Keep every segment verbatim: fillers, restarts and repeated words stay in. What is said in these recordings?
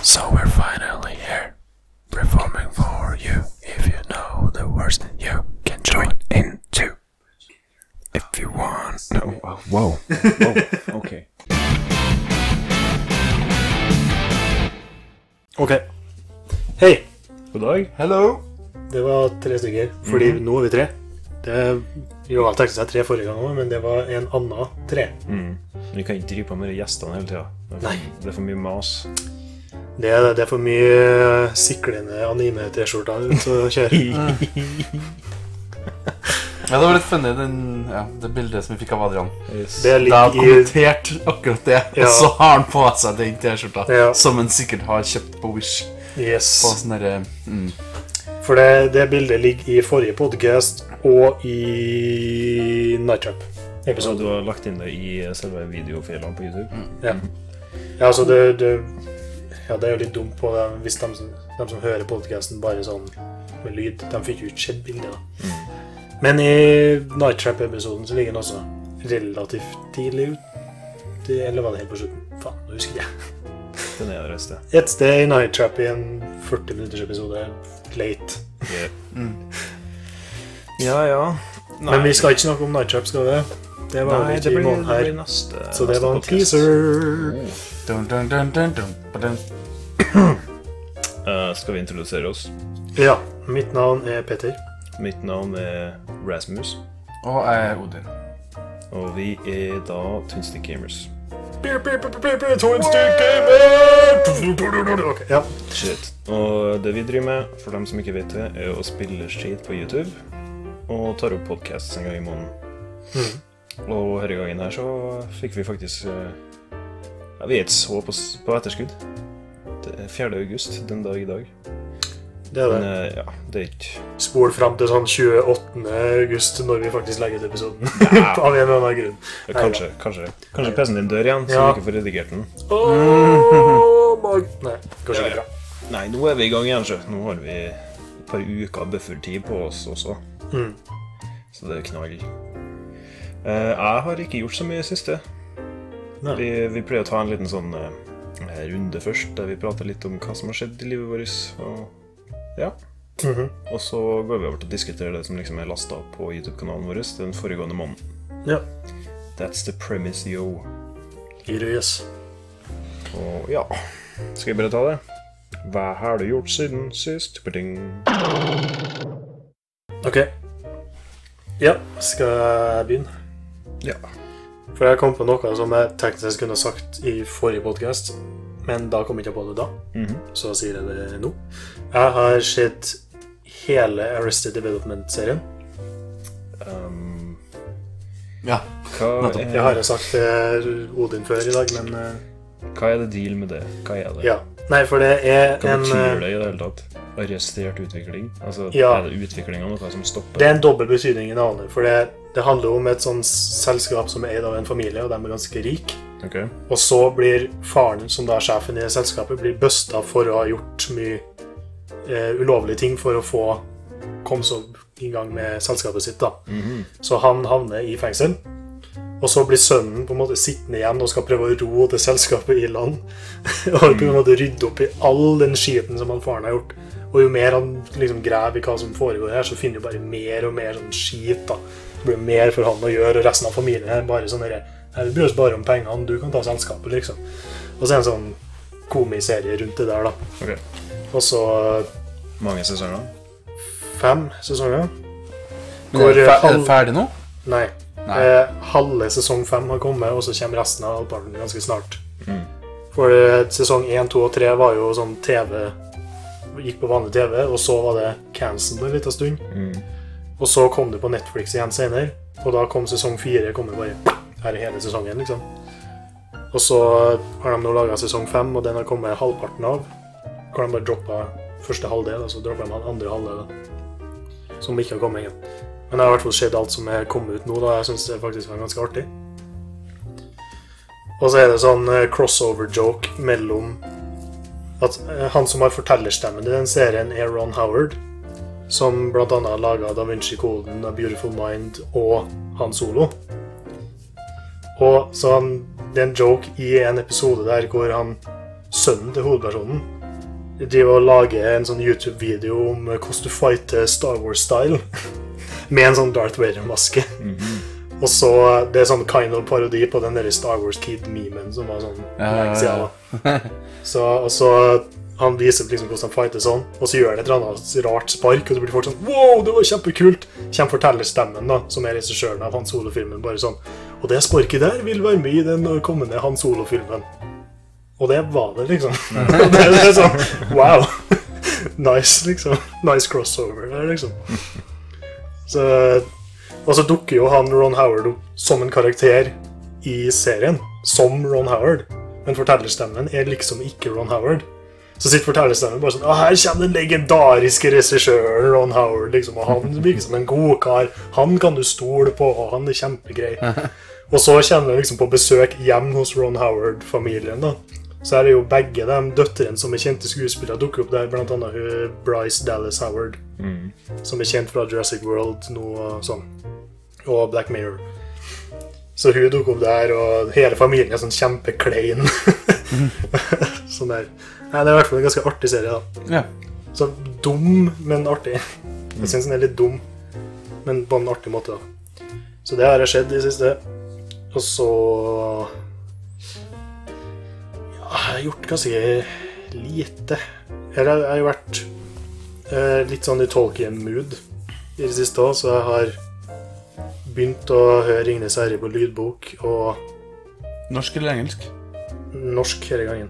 So we're finally here, performing for you. If you know the words, you can join in too. If you want. No. Oh, whoa. Whoa. Okay. Ok. Hei. God dag. Hello. Det var tre stykker, fordi mm. nå er vi tre. Det, jo, jeg tenkte seg tre forrige gang også, men det var en annen tre. Mm. Vi kan ikke drive på med gjestene hele tiden. Det er for, Nei. Det er for mye mas. Det er, det er for mye siklende anime-t-skjorter ut å kjøre. Ja, det var litt funny, den, ja, det bildet som vi fikk av Adrian. Yes. Det Da har ligger i... kommentert akkurat det, Ja. og så har han på seg den t-skjorta, Ja. som han sikkert har kjøpt på Wish. Yes. På sånn der, mm. For det, det bildet ligger i forrige podcast og i Night Trap Så episode. du har lagt inn det i selve videofilene på YouTube? Mm. Ja. Ja, altså det, det, ja, det er jo litt dumt på det, hvis de, som- de som hører podcasten bare sånn med lyd, de fikk jo ikke sett bildet da. Mm. Men i Night Trap-episoden så ligger den også relativt tidlig ut. Det, eller var det helt på slutten? Faen, nå husker jeg. Den er det resten. Et sted i Night Trap i en førti minutters episode, late. Yeah. Mm. Ja, ja. Nei. Men vi skal ikke snakke om Night Trap, skal vi? Det var Nei, litt det i blir, måneden det her. blir neste, Så det neste var en podcast. teaser. Dun, dun, dun, dun, dun, dun. Uh, skal vi introdusere oss? Ja, mitt navn er Peter. Mitt navn er Rasmus, Og jeg er Odin. og vi er da Twinstick Gamers. Ok, ja. Shit. Og det vi driver med, for dem som ikke vet det, er å spille skit på YouTube, og tar opp podcasts en gang i måneden. Mm. Og denne gangen her så fikk vi faktisk, eh, ja, vi er ikke så på, s- på etterskudd. Det er fjerde august, den dag i dag. Det er Men det. eh, ja, det er ikke... Spol frem til sånn tjueåttende august når vi faktisk legger ut episoden. Ja. Av en eller annen grunn. Kanskje, kanskje. Kanskje P C-en din dør igjen, så Ja. du ikke får redigert den. Oh, my... Nei, kanskje ikke bra. Nei, nå er vi i gang igjen, så. Nå har vi et par uker buffertid på oss også. Mm. Så det er knall. Eh, jeg har ikke gjort så mye i siste. Nei. Vi, vi pleier å ta en liten sånn eh, runde først, der vi prater litt om hva som har skjedd i livet vårt. Og, ja. Mhm. Og så går vi over til å diskutere det som liksom er lastet opp på YouTube-kanalen vår den foregående måneden. Ja. That's the premise, yo. Yes. Og ja, skal jeg bare ta det? Hva har du gjort siden sist? Ba-ding. Ok. Ja, skal jeg begynne? Ja. For jeg kom på noe som jeg tenkte jeg skulle ha sagt i forrige podcast, men da kom jeg ikke på det da, Mhm. så sier jeg det nå. Jeg har sett hele Arrested Development-serien. Um, Ja. hva, Nettopp. er, Jeg har jo sagt til Odin før i dag, men eh, hva er det deal med det? Hva er det? ja. Nei, for det er Hva en... betyr eh, det i det hele tatt? Arrestert utvikling? Altså, Ja. er det utvikling av noe som stopper? Det er en dobbel betydning i navnet, for det, det handler om et sånt selskap som er eid av en familie, og de er ganske rik. Ok. Og så blir faren, som da er sjefen i det selskapet, blir busta for å ha gjort mye eh, ulovlige ting for å få komme så i gang med selskapet sitt da. Mhm. Så han havner i fengsel, og så blir sønnen på en måte sittende igjen og skal prøve å ro det selskapet i land, og på en måte rydde opp i all den skiten som han faren har gjort. Og jo mer han liksom graver i hva som foregår her, så finner du bare mer og mer sånn skit da. Det blir mer for han å gjøre, og resten av familien er bare sånn der, «Nei, vi bryr oss bare om pengene, du kan ta selskapet liksom. Og så er det en sånn komiserie rundt det der da. Ok. Og så Mange sesonger? fem sesonger. Men er det, fer er det ferdig nå? Nei. Nei. Eh, halve sesong fem har kommet, og så kommer resten av halvparten ganske snart. Mm. For eh, sesong én, to og tre var jo sånn T V, gikk på vanlig T V, og så var det cancelled en liten stund. Mm. Og så kom det på Netflix igjen senere, og da kom sesong fire, kom det bare, her er hele sesongen liksom. Og så har de nå laget sesong fem, og den har kommet halvparten av. Kan de bare droppe første halvdel, og så dropper de andre halvdel da. Som ikke har kommet igjen. Men jeg har i hvert fall sett alt som er kommet ut nå, da jeg synes det faktisk var ganske artig. Og så er det sånn eh, crossover-joke mellom at eh, han som har fortellerstemmen i den serien er Ron Howard, som blant annet har laget Da Vinci Coden, A Beautiful Mind og Han Solo. Og så han, det er en joke i en episode der hvor han sønnen til hovedpersonen, driver og lager en sånn YouTube-video om hvordan du fighter Star Wars-style med en sånn Darth Vader-maske. Mm-hmm. Og så, det er sånn kind of parodi på den der Star Wars Kid-memen som var sånn ja, ja, ja. Så, og så han viser liksom hvordan han fighter sånn, og så gjør han et eller annet rart spark, og så blir folk sånn, wow, det var kjempekult. Kjem fortellerstemmen da, som er regissøren av Han Solo-filmen, bare sånn, og det sparket der vil være med i den kommende Han Solo-filmen. Og det var det liksom. Det er sånn, wow. Nice, liksom. Nice crossover der, liksom. Så, og så dukker jo han Ron Howard opp som en karakter i serien, som Ron Howard. Men fortellerstemmen er liksom ikke Ron Howard. Så sitter fortellerstemmen bare sånn, «Å, her kommer den legendariske regissøren Ron Howard, liksom, og han virker som en god kar. Han kan du stole på, og han er kjempegrei.» Og så kommer han liksom på besøk hjem hos Ron Howard-familien da. Så er det jo begge de døtteren som er kjente skuespillere dukker opp der, blant annet hun Bryce Dallas Howard, mm. som er kjent fra Jurassic World nå og sånn, og Black Mirror. Så hun dukker opp der, og hele familien er sånn kjempeklein. Sånn der. Nei, det er i hvert fall en ganske artig serie da. Ja. Så dum, men artig. Jeg synes den er litt dum, men på en artig måte da. Så det har jeg skjedd i siste. Og så... Jeg har gjort ganske lite. Jeg har jo vært eh, litt sånn i Tolkien-mood i det siste også, så jeg har begynt å høre Ringenes herre på lydbok, og... Norsk eller engelsk? Norsk hele gangen.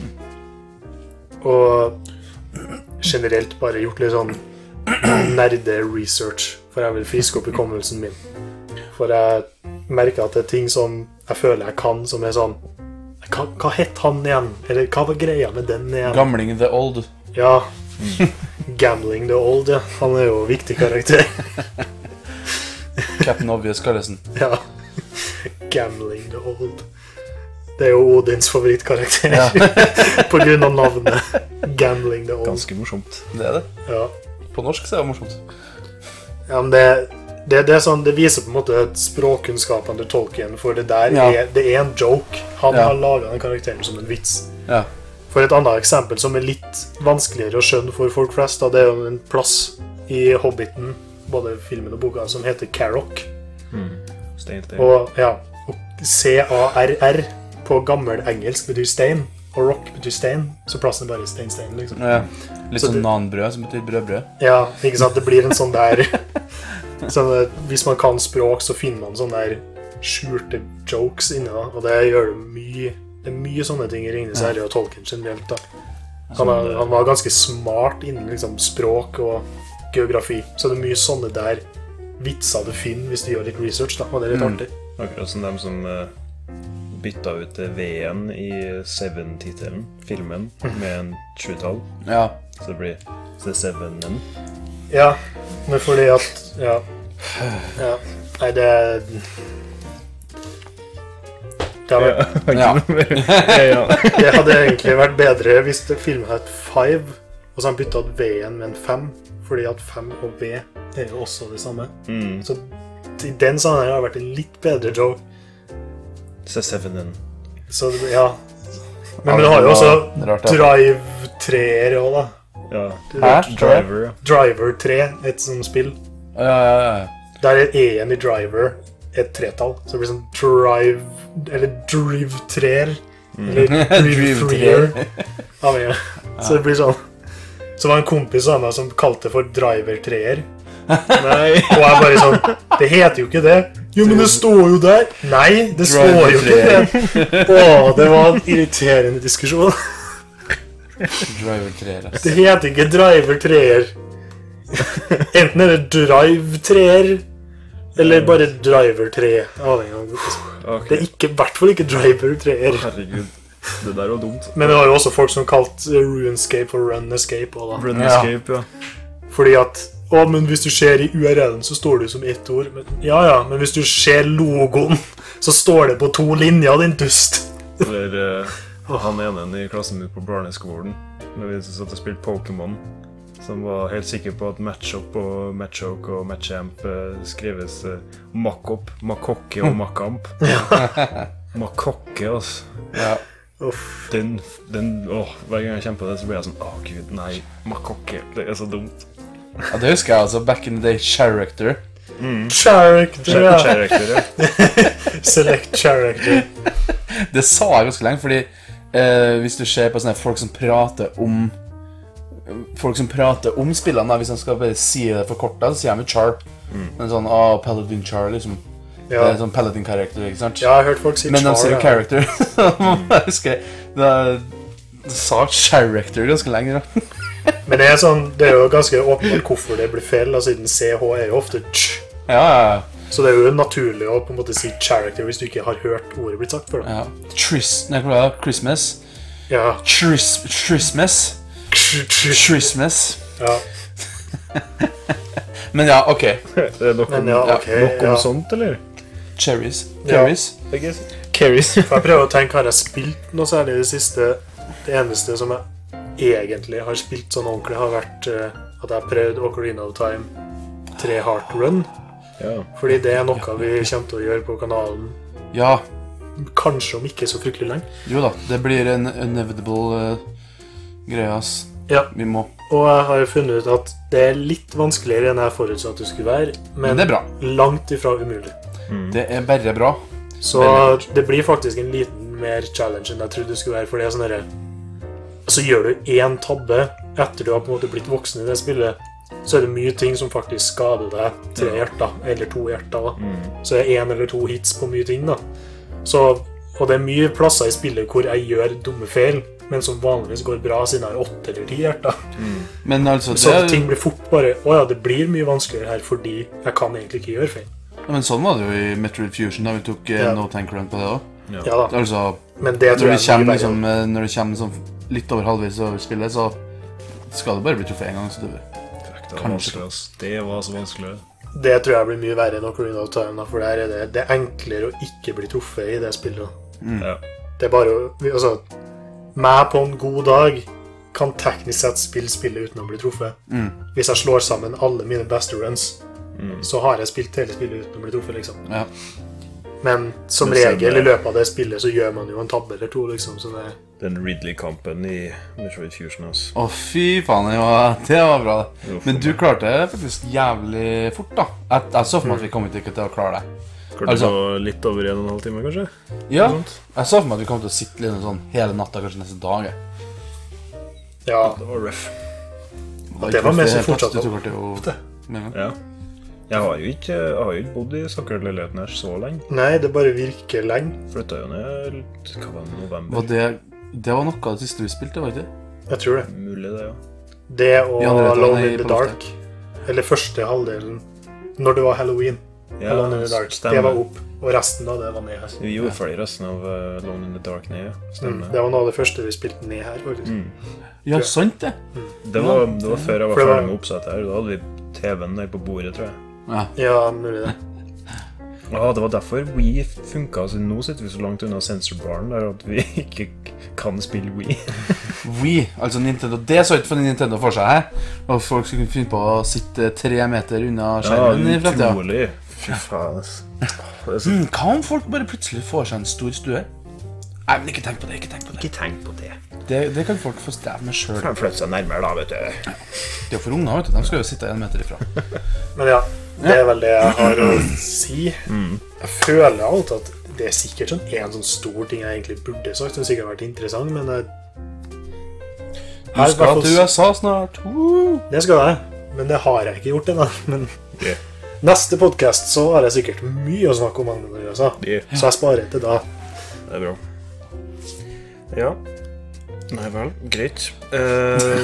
Og generelt bare gjort litt sånn nerde-research, for jeg vil friske opp hukommelsen min. For jeg merker at det er ting som jeg føler jeg kan, som er sånn, Hva, hva hett han igjen? Eller hva var greia med den igjen? Gamling the Old. Ja. Mm. Gambling the Old, ja. Han er jo en viktig karakter. Captain Obvious Carlesen. Ja. Gambling the Old. Det er jo Odins favorittkarakter. Ja. På grunn av navnet. Gambling the Old. Ganske morsomt. Det er det. Ja. På norsk så er det morsomt. Ja, men det... Det, det, er sånn, det viser på en måte språkkunnskapen til Tolkien, for det der ja. er, det er en joke. Han ja. har laget den karakteren som en vits. Ja. For et annet eksempel som er litt vanskeligere å skjønne for folk flest, da, det er jo en plass i Hobbiten, både filmen og boka, som heter Carrock. Mm. Stein, stein. Og, ja, og C A R R på gammel engelsk betyr stein, og rock betyr stein, så plassen er bare stein, stein, liksom. Ja. Litt sånn nanbrød som betyr brødbrød. Ja, ikke sant? Det blir en sånn der... Sånn, hvis man kan språk, så finner man sånne der skjulte jokes inne da, og det gjør det mye, det er mye sånne ting i Ringenes herre og Tolkien generelt da. Han, er, han var ganske smart innen liksom, språk og geografi, så det er mye sånne der vitser du finner hvis du gjør litt research da, og det er litt artig. Mm. Akkurat som dem som uh, bytta ut V-en i Seven-titelen, filmen, med en sju-tall. Ja. Så det blir The Seven-en. Ja, men fordi at ja, ja. Nei, det det hadde, ja. ja. Det hadde egentlig vært bedre hvis filmen hadde Five, og så han byttet ut V-en med en fem, fordi at fem og V er jo også det samme. Mm. Så i den sammenhengen har det vært en litt bedre joke. The Seven-en. Så ja. Men du har jo også Drive tre-er også da. Ja, Hæ? Driver, ja. Driver tre, et sånt spill. Ja, ja, ja. Der er E-en i Driver et tretall, så det blir sånn Drive, eller Drive tre-er, mm. eller Drive tre-er. Ja, men, ja. Så det blir sånn. Så var en kompis av meg som kalte det for Driver tre-er. Nei. Og jeg bare sånn, det heter jo ikke det. Jo, men det står jo der. Nei, det står jo ikke det. Åh, det var en irriterende diskusjon. Driver tre-er. Det heter ikke Driver tre-er. Enten er det Drive tre-er, eller bare Driver tre. Okay. Det er ikke, i hvert fall ikke Driver tre-er. Herregud, det der var dumt. Men det var jo også folk som kalte RuneScape for Run Escape også, Run Escape, ja. Fordi at, å, men hvis du ser i U R L-en så står det som ett ord. Men, ja, ja, men hvis du ser logoen, så står det på to linjer, din dust. Eller... Uh... Han ene i klassen min på barneskolen, når vi satt og spilte Pokémon, som var helt sikker på at matchup og matchoke og matchamp skrives uh, Makop, Makokke og Makamp. Makokke, altså. Ja. Uff. Den, den, åh, hver gang jeg kjenner på det, så blir jeg sånn, åh gud, nei, makokke, det er så dumt. Ja, det husker jeg altså, back in the day, character. Mm. Character, ja. Character, ja. Select character. Det sa jeg ganske lenge, fordi eh, hvis du ser på sånne folk som prater om folk som prater om spillene, da, hvis de skal bare si det for kort, så sier de jo char. Mm. En sånn, ah, Paladin char, liksom. Ja. Det er sånn Paladin-karakter, ikke sant? Ja, jeg har hørt folk si char. Men de sier jo character. Jeg husker, det, det sa character ganske lenge, da. Men det er sånn, det er jo ganske åpenbart hvorfor det blir feil, da, siden C H er jo ofte ch. Ja, ja, ja. Så det er jo naturlig å på en måte si character hvis du ikke har hørt ordet blitt sagt før. Ja. Tris, nei, hva er det? Christmas? Ja. Tris, Christmas? Christmas? Ja. Men ja, ok. Det er nok om, Men ja, ok, nok om ja. sånt, eller? Cherries. Ja. Cherries. Carries. For jeg prøver å tenke, har jeg spilt noe særlig i det siste? Det eneste som jeg egentlig har spilt sånn ordentlig har vært uh, at jeg har prøvd Ocarina of Time tre Heart Run. Ja. Fordi det er noe vi kommer til å gjøre på kanalen. Ja. Kanskje om ikke så fryktelig lenge. Jo da, det blir en inevitable uh, greie, ass. Ja. Vi må. Og jeg har funnet ut at det er litt vanskeligere enn jeg forutsatte at det skulle være, men, Men det er bra. langt ifra umulig. Mm. Det er bare bra. Så det blir faktisk en liten mer challenge enn jeg trodde det skulle være, for det er sånn her. Så gjør du en tabbe etter du har på en måte blitt voksen i det spillet, så er det mye ting som faktisk skader deg tre hjerter, eller to hjerter da. Mm. Så det er en eller to hits på mye ting da. Så, og det er mye plasser i spillet hvor jeg gjør dumme feil, men som vanligvis går bra siden jeg har åtte eller ti hjerter. Mm. Men altså, så det... ting blir fort bare, åja, det blir mye vanskeligere her fordi jeg kan egentlig ikke gjøre feil. Ja, men sånn var det jo i Metroid Fusion da vi tok uh, ja. No Tank Run på det også. Ja, ja da. Altså, men det tror når, jeg det kommer, liksom, når det kommer liksom, litt over halvvis over spillet, så skal det bare bli trofé en gang, så det det var vanskelig, det var så vanskelig. Det tror jeg blir mye verre enn Ocarina of Time, for der er det, det er enklere å ikke bli trofé i det spillet. Mm. Ja. Det er bare å, altså, meg på en god dag kan teknisk sett spille spillet uten å bli truffet. Mm. Hvis jeg slår sammen alle mine beste runs, mm. så har jeg spilt hele spillet uten å bli truffet, liksom. Ja. Men som regel i løpet av det spillet så gjør man jo en tabbe eller to, liksom, så det... Den Ridley-kampen i Metroid Fusion, altså. Å, fy faen, ja, det var bra. Men du klarte det faktisk jævlig fort, da. Jeg, jeg så for meg at vi kom ikke til å klare det. Klarte altså, det litt over en og en halv time, kanskje? Ja, jeg så for meg at vi kom til å sitte litt sånn hele natta, kanskje neste dag. Ja. Det var rough. Det, det var med som fortsatt du klarte jo med en gang. Ja. Jeg har jo ikke, jeg har jo ikke bodd i Sakkerleiligheten her så lenge. Nei, det bare virker lenge. Flyttet jo ned, hva var det, november? Var det, det var noe av det siste vi spilte, var det ikke? Jeg tror det. Mulig det, ja. Det og Alone in the Dark. Eller første halvdelen, når det var Halloween. Ja, Alone in the Dark. Stemmer. Det var opp, og resten av det var ned her. Vi gjorde ferdig resten av uh, Alone in the Dark ned, ja. Mm, det var noe av det første vi spilte ned her, faktisk. Mm. Ja, sant det. Mm. Det, var, det var før jeg var ferdig med oppsettet her, da hadde vi T V-en der på bordet, tror jeg. Ja, ja mulig det. Ja, det var derfor Wii funket, altså nå sitter vi så langt unna sensorbaren der at vi ikke kan spille Wii. Wii, altså Nintendo, det så ikke for Nintendo for seg her, og folk skulle kunne finne på å sitte tre meter unna skjermen i fremtiden. Ja, utrolig. Fy faen, så... mm, hva om folk bare plutselig får seg en stor stue? Nei, men ikke tenk på det, ikke tenk på det. Ikke tenk på det. Det, det kan folk få streve med selv. For de flytter seg nærmere da, vet du. Ja. Det er for unger, vet du, de skal jo sitte en meter ifra. Men ja, det er vel det jeg har å si. Mm. Jeg føler alltid at det er sikkert sånn en sånn stor ting jeg egentlig burde sagt, som sikkert har vært interessant, men jeg... Du skal til U S A snart. Uh. Det skal jeg, men det har jeg ikke gjort ennå. Men yeah. Neste podcast så har jeg sikkert mye å snakke om angående U S A, yeah. så jeg sparer til da. Det er bra. Ja. Nei vel, greit. Uh,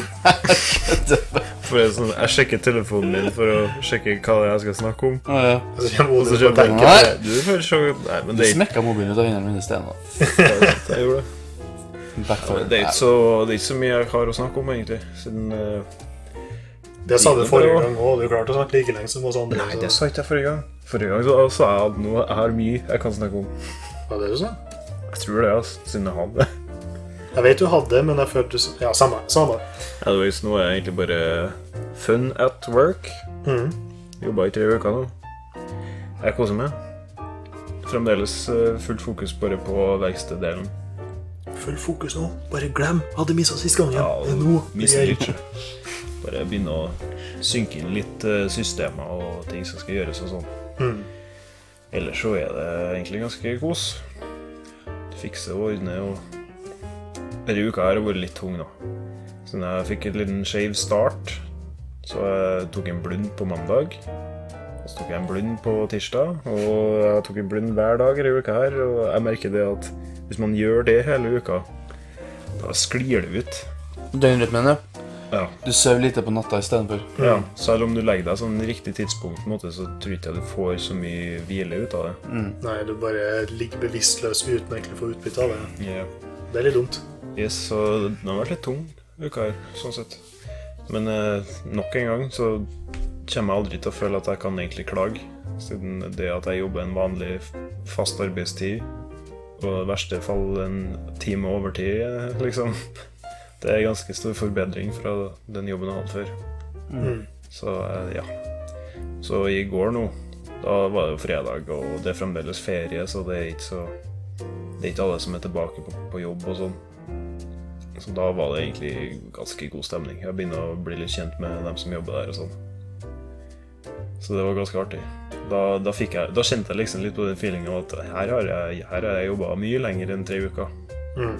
for jeg, sånn, jeg sjekker telefonen min for å sjekke hva jeg skal snakke om. Ah, ja. Og så kommer Odin til å tenke på det. Du får se... Nei, men det er... Du smekket mobilen ut av hendene mine i stedet da. Jeg gjorde det. Ja, det, er ikke så, det er ikke så mye jeg har å snakke om, egentlig. Siden... Uh, det sa du forrige gang også, du klarte å snakke like lenge som oss andre. Nei, det sa ikke jeg forrige gang. Forrige gang så sa jeg at nå, jeg har mye jeg kan snakke om. Hva er det du sa? Jeg tror det, altså, siden jeg hadde det. Jeg vet du hadde, men jeg følte... Ja, samme, samme. Anyways, nå er jeg egentlig bare fun at work. Mm. Jobber i tre uker nå. Jeg koser meg. Fremdeles fullt fokus bare på verksteddelen. full fokus nå. Bare glem. Hadde mistet siste gangen. Ja, Det er nå. og mister litt. Bare begynne å synke inn litt eh, systemer og ting som skal gjøres og sånn. Mm. Ellers så er det egentlig ganske kos. Fikse og ordne og... Denne uka her har vært litt tung da. Så jeg fikk en liten skjev start. Så jeg tok en blund på mandag. Og så tok jeg en blund på tirsdag. Og jeg tok en blund hver dag denne uka her. Og jeg merker det at hvis man gjør det hele uka, da sklir det ut. Døgnrytmen, mener du? Ja. Du sover lite på natta i stedet for. Ja, selv om du legger deg sånn riktig tidspunkt på en måte, så tror ikke jeg du får så mye hvile ut av det. Mm. Nei, du bare ligger bevisstløs uten egentlig å få utbytte av det. Yeah. Det er litt dumt. Yes, så den har vært litt tung uka her, sånn sett. Men eh, nok en gang så kommer jeg aldri til å føle at jeg kan egentlig klage. Siden det at jeg jobber en vanlig fast arbeidstid, og i verste fall en time overtid, liksom. Det er en ganske stor forbedring fra den jobben jeg hadde før. Mm. Så ja. Så i går nå, da var det jo fredag, og det er fremdeles ferie, så det er ikke så... Det er ikke alle som er tilbake på, på jobb og sånn. Så da var det egentlig ganske god stemning. Jeg begynner å bli litt kjent med dem som jobber der og sånn. Så det var ganske artig. Da, da, fikk jeg, da kjente jeg liksom litt på den feelingen av at her har jeg, her har jeg jobbet mye lenger enn tre uker. Mm.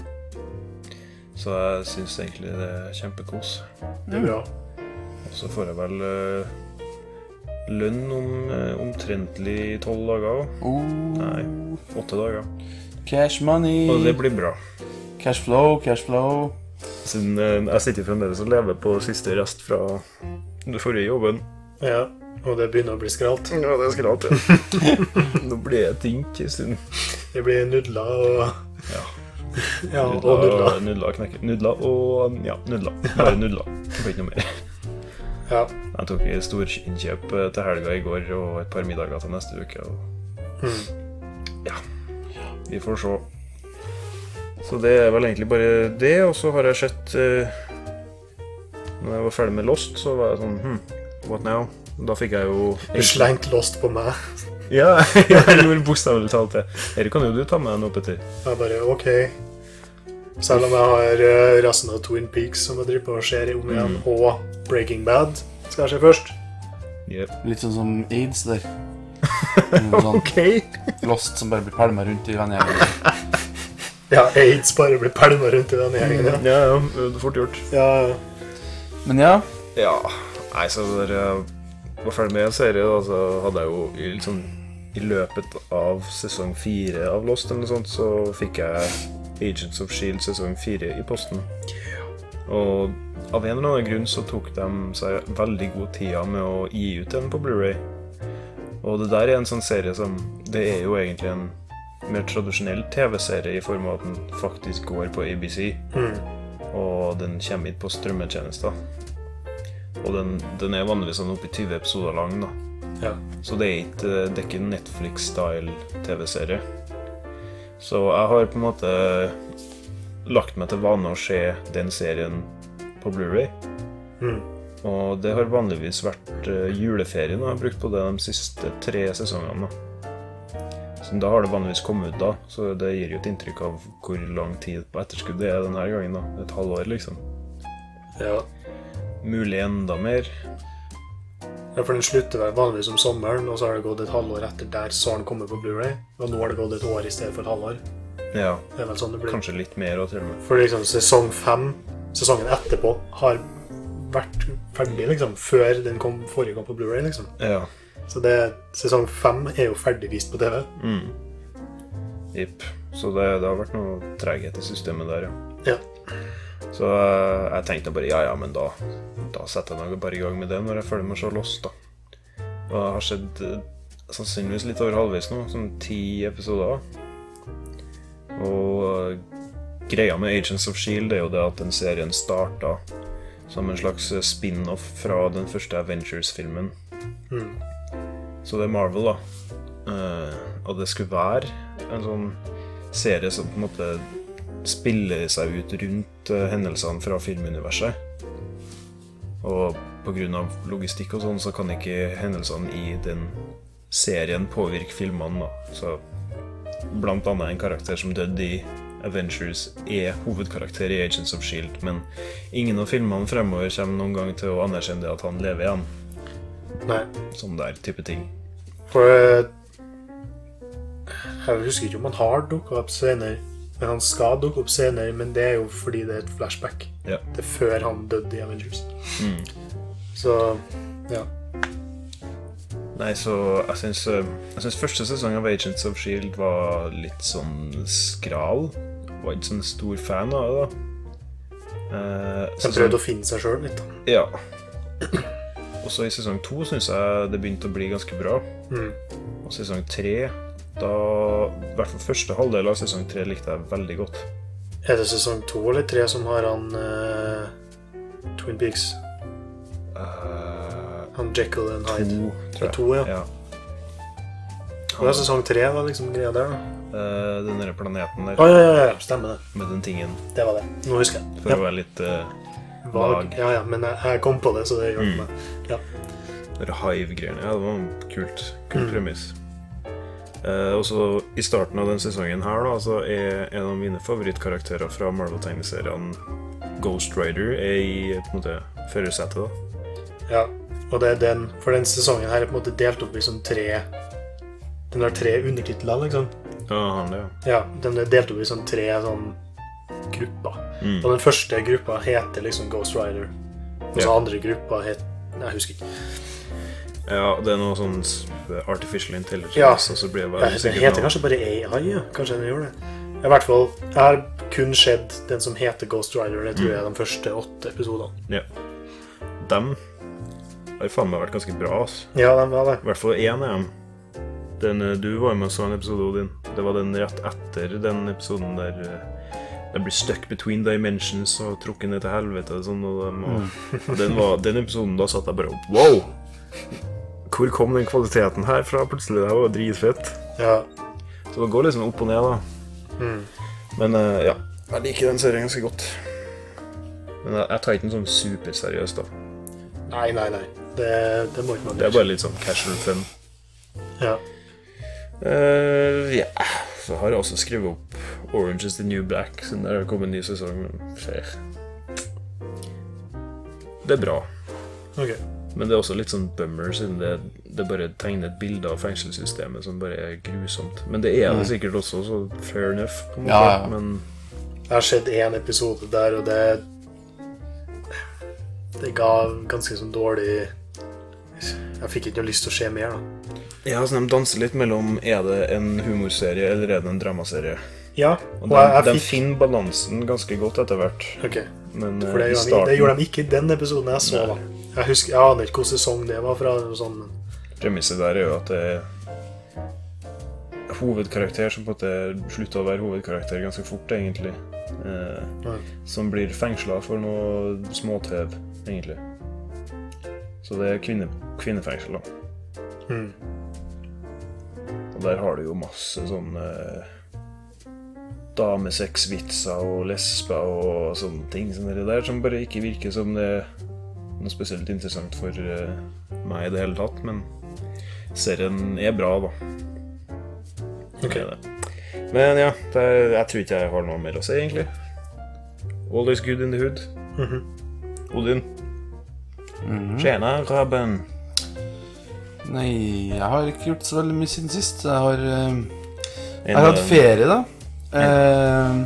Så jeg synes egentlig det er kjempekos. Det er bra. Og så får jeg vel uh, lønn om uh, omtrentlig tolv dager. Oh. Nei, åtte dager. Cash money. Og det blir bra. Cash flow, cash flow. Siden uh, jeg sitter fremdeles og lever på siste rest fra den forrige jobben. Ja, og det begynner å bli skralt. Ja, det er skralt, ja. Nå blir jeg tink i stunden. Det blir nudler og... Ja. Ja, og nudler. Nudler knekker. Nudler og... Ja, nudler. Bare nudler. Det var ikke noe mer. Ja. Jeg tok i storinnkjøp til helga i går og et par middager til neste uke. Og... Mm. Ja. Vi får se. Så det er vel egentlig bare det, og så har jeg sett... Uh... Når jeg var ferdig med Lost, så var jeg sånn... Hmm, what now? Da fikk jeg jo... Du slengt Lost på meg. Ja, jeg gjorde bokstavelig talt det. Erik, kan jo du ta med nå, Petter? Jeg bare, ok. Selv om jeg har uh, resten av Twin Peaks som jeg driver på å se om igjen, Mm. og Breaking Bad skal jeg se først. Yep. Litt sånn som AIDS der. Noe sånn Ok. Lost som bare blir palmet rundt i vennegjengen. Ja, AIDS bare blir pælmet rundt i den gjengen. Ja. Ja, ja, det er fort gjort. Ja, Men ja, Ja, nei, så da jeg var ferdig med en serie, da, så hadde jeg jo i, liksom, i løpet av sesong fire av Lost eller noe sånt, så fikk jeg Agents of S H I E L D sesong fire i posten. Og av en eller annen grunn så tok de seg veldig god tida med å gi ut den på Blu-ray. Og det der er en sånn serie som, det er jo egentlig en mer tradisjonell tv-serie i form av at den faktisk går på A B C. mm. Og den kommer hit på strømmetjenester. Og den, den er vanligvis sånn oppi tyve episoder lang da. Ja. Så det er ikke, det er ikke en Netflix-style tv-serie. Så jeg har på en måte lagt meg til vane å se den serien på Blu-ray. Mm. Og det har vanligvis vært uh, juleferien jeg har brukt på det de siste tre sesongene da. Så da har det vanligvis kommet ut da, så det gir jo et inntrykk av hvor lang tid på etterskudd det er denne gangen da. Et halvår liksom. Ja. Mulig enda mer. Ja, for den slutter vel vanligvis om sommeren, og så har det gått et halvår etter der, så har den kommet på Blu-ray. Og nå har det gått et år i stedet for et halvår. Ja, Det er vel sånn det blir. kanskje litt mer å til og med. For liksom sesong fem, sesongen etterpå, har vært ferdig liksom, før den kom, forrige kom på Blu-ray liksom. Ja. Så det, sesong fem er jo ferdig vist på T V. Mm. Jipp. Så det, det har vært noe treghet i systemet der, ja. Ja. Så uh, jeg tenkte bare, ja, ja, men da, da setter jeg meg bare i gang med det når jeg føler meg så lost, da. Og jeg har sett uh, sannsynligvis litt over halvveis nå, sånn ti episoder. Og uh, greia med Agents of S H I E L D er jo det at den serien startet som en slags spin-off fra den første Avengers-filmen. Mm. Så det er Marvel da. Uh, og det skulle være en sånn serie som på en måte spiller seg ut rundt uh, hendelsene fra filmuniverset. Og på grunn av logistikk og sånn, så kan ikke hendelsene i den serien påvirke filmene da. Så blant annet en karakter som døde i Avengers er hovedkarakter i Agents of S H I E L D, men ingen av filmene fremover kommer noen gang til å anerkjenne det at han lever igjen. Nei. Sånn der type ting. For eh, jeg husker ikke om han har dukket opp senere, men han skal dukke opp senere, men det er jo fordi det er et flashback. Ja. Det er før han døde i Avengers. Mm. Så, ja. Nei, så jeg synes, eh, jeg synes første sesong av Agents of S H I E L D var litt sånn skral. Jeg var ikke sånn stor fan av det da. Eh, Så han prøvde å finne seg selv litt. Ja. Og så i sesong to synes jeg det begynte å bli ganske bra. Mm. Og sesong tre, da, i hvert fall første halvdel av sesong tre likte jeg veldig godt. Er det sesong to eller tre som har han eh, Twin Peaks? Uh, Han Jekyll and Hyde. to, tror jeg. To, ja. Ja. Og det er sesong tre var liksom greia der da. Eh, den der planeten der, Å, ja, ja, ja, stemmer det. med den tingen, Det var det. Nå husker jeg. for å være litt eh, Vag. vag. Ja, ja, men jeg, jeg kom på det, så det hjalp Mm. meg. Ja. Det Hive-greiene, ja, det var en kult, kult Mm. premiss. Eh, og så i starten av den sesongen her da, så er en av mine favorittkarakterer fra Marvel-tegneseriene Ghost Rider er i på en måte førersetet da. Ja, og det er den, for den sesongen her er på en måte delt opp i sånn tre, den har tre undertitler, liksom. Ja, han det, ja. Ja, den er delt opp i sånn tre sånn grupper. Mm. Og den første gruppa heter liksom Ghost Rider. Og så Ja. andre gruppa het, nei, jeg husker ikke. Ja, det er noe sånn s- artificial intelligence, Ja. og så blir det Det, bare det sikkert heter noe- kanskje bare A I, ja. Kanskje den gjør det. I hvert fall, jeg har kun sett den som heter Ghost Rider, det tror jeg er de første åtte episodene. Ja. Dem har faen meg vært ganske bra, altså. Ja, den var det. I hvert fall én av dem. Den, eh, du var med og så en episode, Odin. Det var den rett etter den episoden der eh, de blir stuck between dimensions og trukket ned til helvete og sånn. Og de, og, og den, var, den episoden, da satt jeg bare opp. Wow! Hvor kom den kvaliteten her fra? Plutselig, det var dritfett. Ja. Så det går liksom opp og ned, da. Mm. Men eh, ja, jeg liker den serien ganske godt. Men jeg, jeg tar ikke den sånn superseriøst, da. Nei, nei, nei. Det, det må ikke man Det er bare litt sånn casual fun. Ja. Uh, ja, så har jeg også skrevet opp Orange is the New Black, siden det har kommet en ny sesong, men skjer. Det er bra, Ok. men det er også litt sånn bummer, siden det, det bare tegner et bilde av fengselssystemet som bare er grusomt. Men det er det sikkert også, så fair enough, på en måte. Ja, ja. Men Jeg har sett en episode der, og det det ga ganske sånn dårlig. Jeg fikk ikke noe lyst til å se mer da. ja, så de danser litt mellom, er det en humorserie eller er det en dramaserie? Ja, Og og de, jeg, jeg de fikk finner balansen ganske godt etter hvert. Ok, Men for det eh, i gjorde, de, starten, det gjorde de ikke i den episoden jeg så Nei. da. Jeg husker, jeg aner ikke hvilken sesong det var fra og sånn, men premisset der er jo at det er hovedkarakter som på en måte slutter å være hovedkarakter ganske fort, egentlig. Eh, ja. som blir fengslet for noe småtøv, egentlig. Så det er kvinne, kvinnefengsel, da. Mm. Og der har du jo masse sånn eh, damesexvitser og lesber og sånne ting som det der, som bare ikke virker som det er noe spesielt interessant for eh, meg i det hele tatt, men serien er bra, da. Ok. Det er det. Men ja, det er, jeg tror ikke jeg har noe mer å si, egentlig. All is good in the hood. Mhm. Odin. Tjena, Raben. Nei, jeg har ikke gjort så veldig mye siden sist. Jeg har, eh, En, jeg har hatt eh, ferie, da. Eh,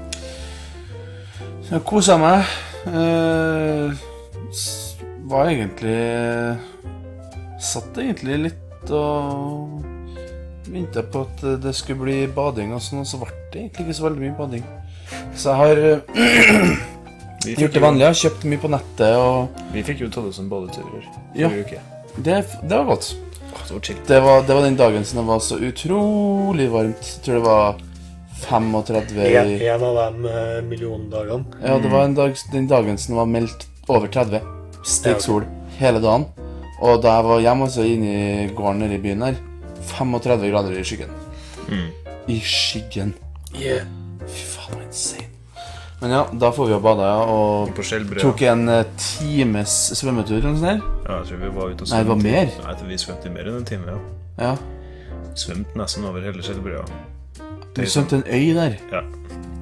jeg koset meg. Eh, s- var egentlig Satt egentlig litt og ventet på at det skulle bli bading og sånn, og så ble det egentlig ikke så veldig mye bading. Så jeg har eh, vi fikk gjort det jo- vanlige. Jeg har kjøpt mye på nettet, og Vi fikk jo tatt oss en badetur Ja. forrige uke. det, det var godt. Åh, det var chill. Det var, det var den dagen som det var så utrolig varmt. Jeg tror det var femogtredve En, i en av de eh, milliondagene. Ja, det var en dag, den dagen som det var meldt over tretti. Stikk sol hele dagen. Og da jeg var hjemme altså inne i gården nede i byen her, femogtredve grader i skyggen. Mm. I skyggen. Yeah. Fy faen, det var insane. Men ja, da får vi jo bada, ja, og På Skjelbred. tok en eh, times svømmetur eller noe sånt der. Ja, jeg tror vi var ute og Nei, det var svømte. mer. Nei, jeg tror vi svømte i mer enn en time, ja. Ja. Svømte nesten over hele Skjelbred, ja. Du svømte en øy der. Ja.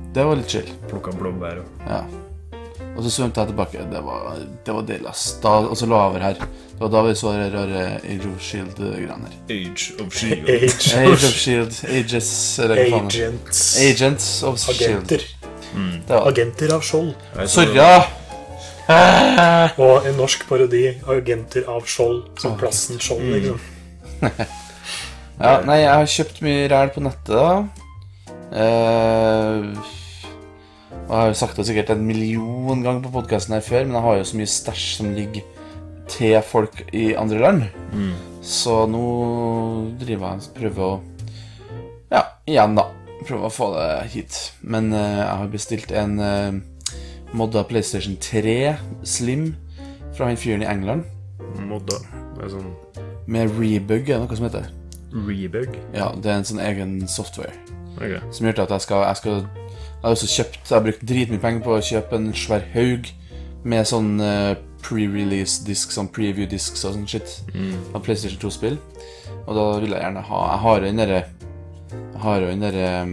Det var litt chill. Plukket blåbær og... Ja. Og så svømte jeg tilbake. Det var, det var deilig, ass. Da, og så la jeg over her. Det var da vi så det rare Age of Shield-greiene her. Age of Shield. Age Age of Shield. Ages, eller hva faen. Agents. Agents of Shield. Agenter. Mm. Det var. Agenter av skjold. Nei, så- Sorry, ja. Og en norsk parodi, Agenter av skjold. Som plassen skjold, liksom. Ja, nei, jeg har kjøpt mye ræl på nettet, da. Eh... Og jeg har jo sagt det sikkert en million ganger på podcasten her før, men jeg har jo så mye stæsj som ligger til folk i andre land. Mm. Så nå driver jeg og prøver å, ja, igjen da, prøver å få det hit. Men uh, jeg har bestilt en uh, modda PlayStation tre Slim fra en fyren i England. Modda. Det er sånn... Med Rebug, er det noe som heter? Rebug? Ja, det er en sånn egen software. Ok. Som gjør til at jeg skal, jeg skal Jeg har også kjøpt, jeg har brukt dritmye penger på å kjøpe en svær haug med sånn uh, pre-release disk, sånn preview disks og sånn shit Mm. av PlayStation to-spill. Og da vil jeg gjerne ha, jeg har jo den der, jeg har jo den der um,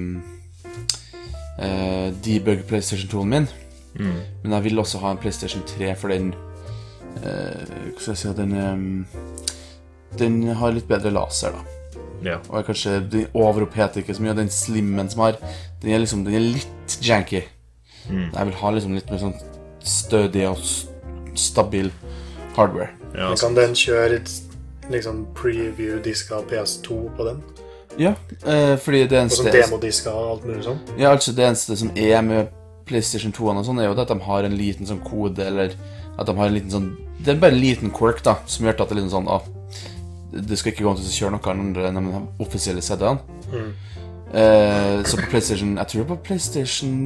uh, debug PlayStation to-en min, Mm. men jeg vil også ha en PlayStation tre for den, uh, hva skal jeg si, den, um, den har litt bedre laser da. Ja. Og jeg kanskje, den overoppheter ikke så mye, og den slimmen som har, den er liksom, den er litt janky. Mm. Jeg vil ha liksom litt mer sånn stødig og s- stabil hardware. Ja, Men kan den kjøre et liksom preview-disk av P S to på den? Ja, eh, fordi det Og sånn eneste, demodisker og alt mulig sånn? ja, altså det eneste som er med PlayStation to-ene og sånn, er jo det at de har en liten sånn kode, eller at de har en liten sånn, det er bare en liten quirk da, som gjør til at det er litt sånn, ah, det skal ikke gå an til å kjøre noe andre enn de offisielle C D-ene. Mm. Eh, så på PlayStation, jeg tror det er på PlayStation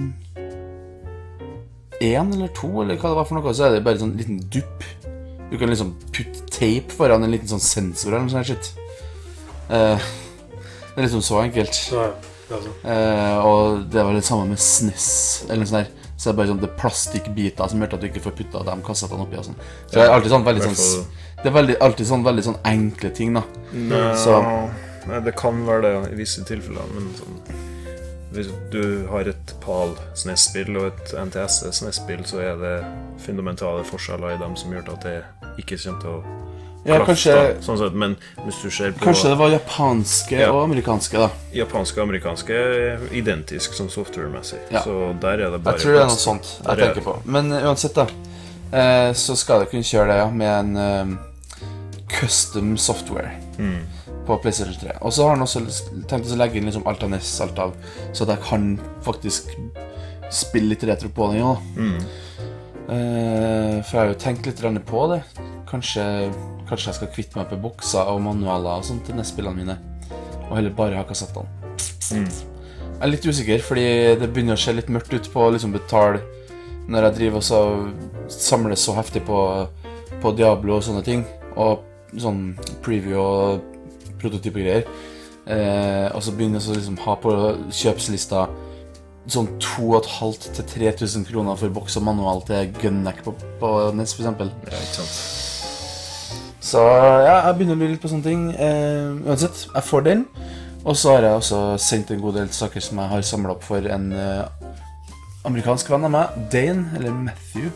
en eller to, eller hva det var for noe, så er det bare en sånn liten dupp. Du kan liksom putte tape foran en liten sånn sensor eller noe sånt her shit. Eh, det er liksom så enkelt. Så, ja, altså. Eh, og det var litt samme med S N E S, eller noe sånt der. Så det er bare sånn, det er plastikkbiter som gjør at du ikke får puttet de kassettene oppi og sånn. Så det er alltid sånn veldig sånn, det er veldig, alltid sånn veldig sånn enkle ting da. Nei, Så- nei, det kan være det ja, i visse tilfeller, men sånn, hvis du har et PAL S N E S-spill og et N T S S N E S-spill, så er det fundamentale forskjeller i dem som gjør til at det ikke kommer til å Ja, klaffe, kanskje, da, sånn sett, men hvis du ser på kanskje det var japanske Ja. og amerikanske da. japanske og amerikanske er identisk sånn software-messig, Ja. så der er det bare Jeg tror det er noe plast. sånt jeg Der er- tenker på. Men uh, uansett da, eh, så skal det kunne kjøre det ja, med en eh, custom software Mm. på PlayStation tre. Og så har han også tenkt å legge inn liksom alt av N E S, alt av, så at jeg kan faktisk spille litt retro på den ja. Mm. Eh, for jeg har jo tenkt litt grann på det. Kanskje, kanskje jeg skal kvitte meg på bokser og manualer og sånt til N E S-spillene mine, og heller bare ha kassettene. Mm. Jeg er litt usikker, fordi det begynner å se litt mørkt ut på å liksom betale når jeg driver og så samler så heftig på, på Diablo og sånne ting, og sånn preview og prototypegreier. Eh, og så begynner jeg så liksom ha på kjøpslista sånn to og et halvt til tre tusen kroner for boks og manual til Gunneck på, på N E S for eksempel. Ja, ikke sant. Så ja, jeg begynner å lure litt på sånne ting. Eh, uansett, jeg får den. Og så har jeg også sendt en god del saker som jeg har samlet opp for en eh, amerikansk venn av meg, Dane, eller Matthew.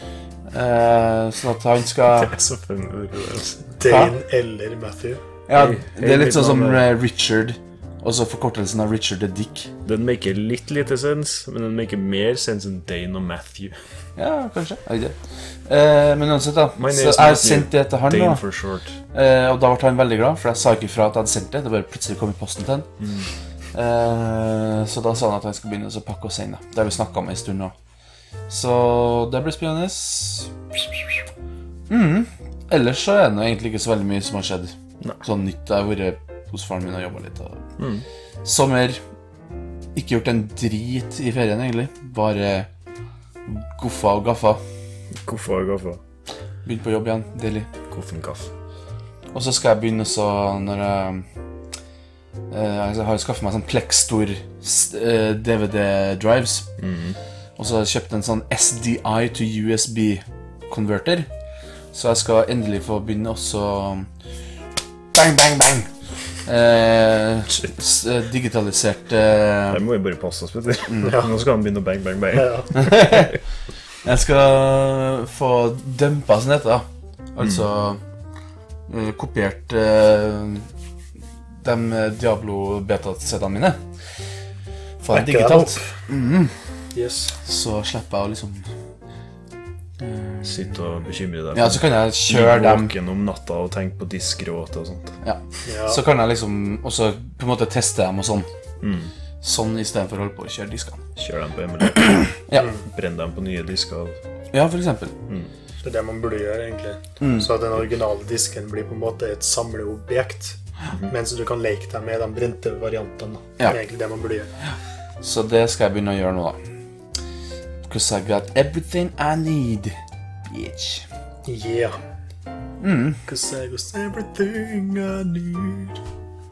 Eh, sånn at han skal... Det er så funny det der, altså. Dane eller Matthew. Ja, Hei, det hei, er litt mitt sånn som navn er- eh, Richard, og så forkortelsen av Richard er Dick. Den maker litt lite sens, men den maker mer sens enn Dane og Matthew. Ja, kanskje. Jeg vet ikke. Eh, men uansett da, My name så is jeg Matthew. sendte det til han Dane da. for short. Eh, og da ble han veldig glad, for jeg sa ikke fra at jeg hadde sendt det. Det bare plutselig kom i posten til han. Mm. Eh, så da sa han at han skal begynne å pakke og sende. Det har vi snakket om en stund nå. Så det blir spennende. Mm. Ellers så er det nå egentlig ikke så veldig mye som har skjedd. Nei. Sånn nytt. Jeg har vært hos faren min og jobbet litt. Og... Mm. Sommer. Ikke gjort en drit i ferien egentlig. Bare goffa og gaffa. Koffa og gaffa. Begynt på jobb igjen. Deilig. Koffen kaff. Og så skal jeg begynne så når jeg eh, Jeg har jo skaffet meg sånn Plextor eh, D V D-drives. Mm. Og så har jeg kjøpt en sånn S D I to U S B-konverter. Så jeg skal endelig få begynne også Bang, bang, bang! eh, s- digitalisert eh, Der må vi bare passe oss, Petter. Ja. Nå skal han begynne å bang, bang, bang. Ja. Jeg skal få dumpa som det heter, da. Altså eh, kopiert eh, de Diablo-beta-setene mine. Få det Backer dem digitalt. Mhm. Yes. Så slipper jeg å liksom Sitt og bekymre deg. Ja, så kan jeg kjøre Ligge dem. våken om natta og tenke på diskgråt og sånt. Ja. Ja. Så kan jeg liksom også på en måte teste dem og sånn. Mm. Sånn i stedet for å holde på å kjøre diskene. Kjør dem på emulator. Ja, Brenn dem på nye disker. ja for eksempel. Det er det man burde gjøre, egentlig. Mm. Så at den originale disken blir på en måte et samleobjekt, mens du kan leke deg med de brente variantene. Da. Ja. Det er egentlig det man burde gjøre. Så det skal jeg begynne å gjøre nå, da. Because I got everything I need, bitch. Yeah. Mm. Cause I got everything I need.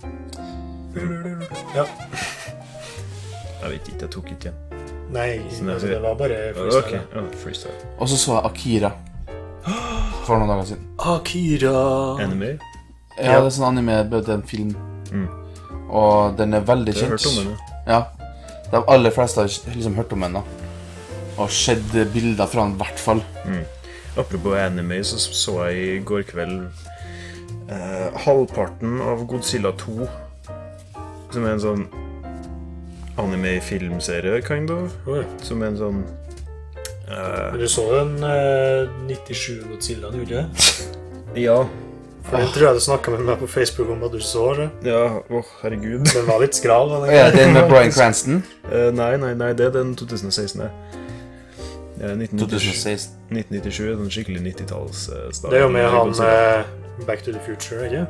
Ja. Jeg vet ikke, jeg tok ikke igjen. Nei, Sånn er altså, det. det var bare Ok, freestyle. ja, freestyle. Og så så jeg Akira for noen dager siden. Akira. Anime? Ja, det er sånn anime, det er en film. Mm. Og den er veldig Jeg har kjent. hørt om den, Ja. De aller fleste har liksom hørt om den, da. Og sett bilder fra den, i hvert fall. Mm. Apropos anime, så så jeg i går kveld eh, halvparten av Godzilla to, som er en sånn anime-filmserie, kind of. Oi. Som er en sånn eh, Men du så den uh, nittisju Godzilla, du gjorde det? Ja. For den tror jeg du snakket med meg på Facebook om at du så det. Ja, åh, herregud. Den var litt skral. var den Ja, ikke? den med Bryan Cranston. Eh, nei, nei, nei, det er den tjueseksten. det. Eh, nitten nittisju tjue seksten. nitten nittisju er den skikkelig nittitalls uh, Det er jo med han eh, Back to the Future, ikke?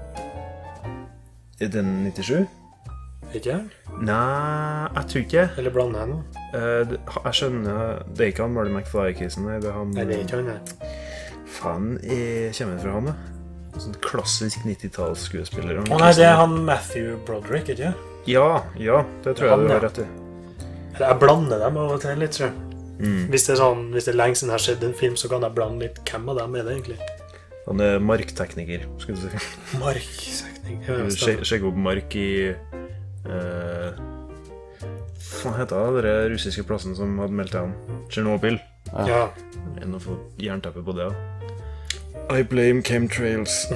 Er den nittisju? Ikke? Nei, jeg tror ikke. Eller blander jeg nå? Eh, det- jeg skjønner, det er ikke han Marty McFly-kisen, nei, det er han... Nei, det er ikke han, nei. Faen, jeg kommer fra han, da. Sånn klassisk nittitalls-skuespiller. Å nei, det er han Matthew Broderick, ikke? Ja, ja, det tror jeg Han, du har ja. rett i. Eller jeg blander dem av og til litt, tror jeg. Mm. Hvis det er sånn, hvis det er lenge siden jeg har sett en film, så kan jeg blande litt hvem av dem er det egentlig. Han er marktekniker, skulle du si. Marksekning. Ja, Du stemmer. sje- sjekker opp mark i... Uh, hva heter det, den russiske plassen som hadde meldt han? Chernobyl. Ja. Enn å få jernteppe på det, da. I blame chemtrails.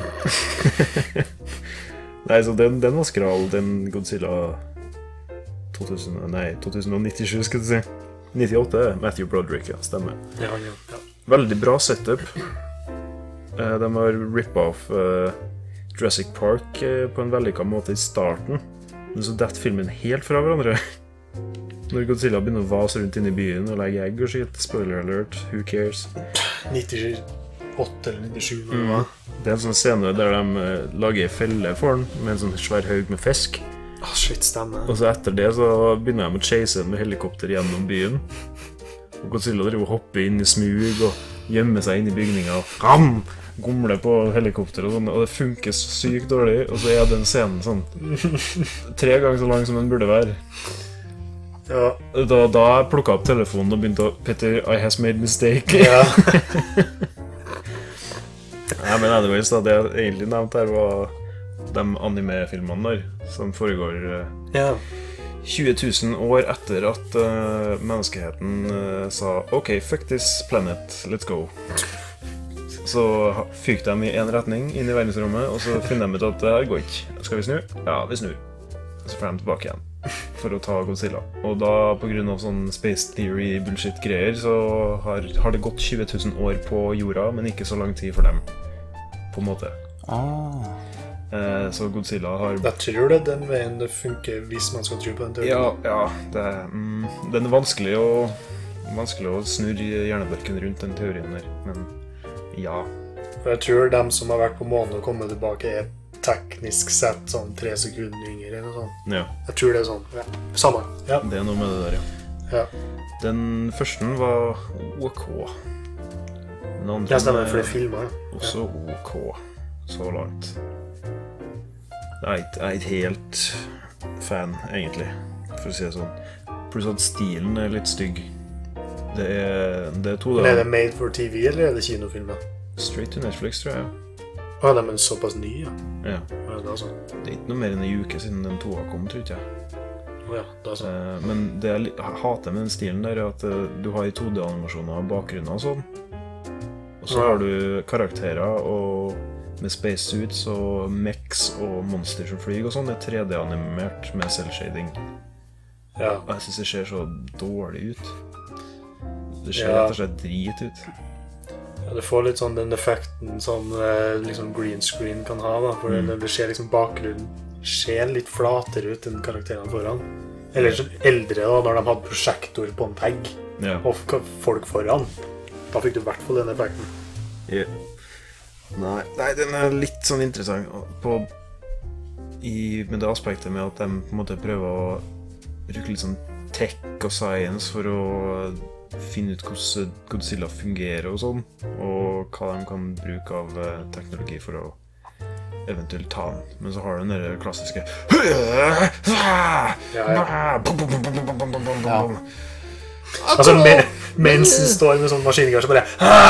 Nei, så den, den var skral, den Godzilla to tusen, nei, to tusen nittisju, skal du si. nittiåtte, Matthew Broderick, ja, stemmer. Det er han, ja. ja. Veldig bra setup. Eh, de har rip-off eh, Jurassic Park eh, på en vellykka måte i starten. Men så detter filmen helt fra hverandre. Når Godzilla begynner å vase rundt inne i byen og legge egg og shit. Spoiler alert, who cares? nittiåtte eller nittisju, når det var. Det er en sånn scene der de eh, lager en felle for den med en sånn svær haug med fisk. Ah, shit, stemmer. Og så etter det så begynner de å chase den med helikopter gjennom byen. Og Godzilla driver og hopper inn i smug og gjemmer seg inn i bygninga og ram! Gomler på helikopter og sånn, og det funker så sykt dårlig. Og så er den scenen sånn tre ganger så lang som den burde være. Ja. Da, da jeg plukket opp telefonen og begynte å Peter, I has made mistake. Ja. Nei, men anyways, da, det jeg egentlig nevnte her var de anime-filmene der, som foregår eh, ja. tjue tusen år etter at eh, menneskeheten eh, sa OK, fuck this planet, let's go. Så ha- fyk de i en retning inn i verdensrommet, og så finner de ut at det her går ikke. Skal vi snu? Ja, vi snur. Og så får de tilbake igjen for å ta Godzilla. Og da, på grunn av sånn space theory bullshit-greier, så har, har det gått tjue tusen år på jorda, men ikke så lang tid for dem, på en måte. Ah. Eh, så Godzilla har... Jeg tror det er den veien det funker hvis man skal tro på den teorien. Ja, ja, det, mm, den er vanskelig å, vanskelig å snurre hjernebarken rundt den teorien der, men ja. For jeg tror dem som har vært på månen og kommet tilbake er teknisk sett sånn tre sekunder yngre eller noe sånt. Ja, Jeg tror det er sånn. Ja. Samme. Ja. det er noe med det der, ja. Ja. Den første var OK. Den andre Jeg stemmer for det er filmet. Ja. også OK, så langt. Jeg er ikke, jeg er ikke helt fan, egentlig, for å si det sånn. Pluss at stilen er litt stygg. Det er, det er to Men er da. det made for T V, eller er det kinofilmer? Straight to Netflix, tror jeg. Ja, de er såpass nye, ja. Ja. Ja, det er sånn. Det er ikke noe mer enn en uke siden den toa kom, tror ikke jeg. Å ja, det er sånn. Eh, Men det jeg li- hater med den stilen der, er at eh, du har i to D-animasjoner av bakgrunner og sånn. Og så Ja. har du karakterer og med spacesuits og mechs og monster som flyger og sånn. Det er tre D-animert med cell-shading. Ja. Og jeg synes det ser så dårlig ut. Det ser Ja. rett og slett drit ut. Ja, du får litt sånn den effekten som eh, liksom green screen kan ha, da. For det, det ser liksom bakgrunnen ser litt flatere ut enn karakterene foran. Eller sånn eldre da, når de hadde prosjektor på en vegg Ja. og f- folk foran. Da fikk du i hvert fall den effekten. Ja. Nei, nei, den er litt sånn interessant på, i, med det aspektet med at de på en måte prøver å bruke litt sånn tech og science for å finne ut hvordan Godzilla fungerer og sånn, og hva de kan bruke av eh, teknologi for å eventuelt ta den. Men så har du den der klassiske Ja, ja. Ja. Altså, me mens den står med sånn maskingevær, så bare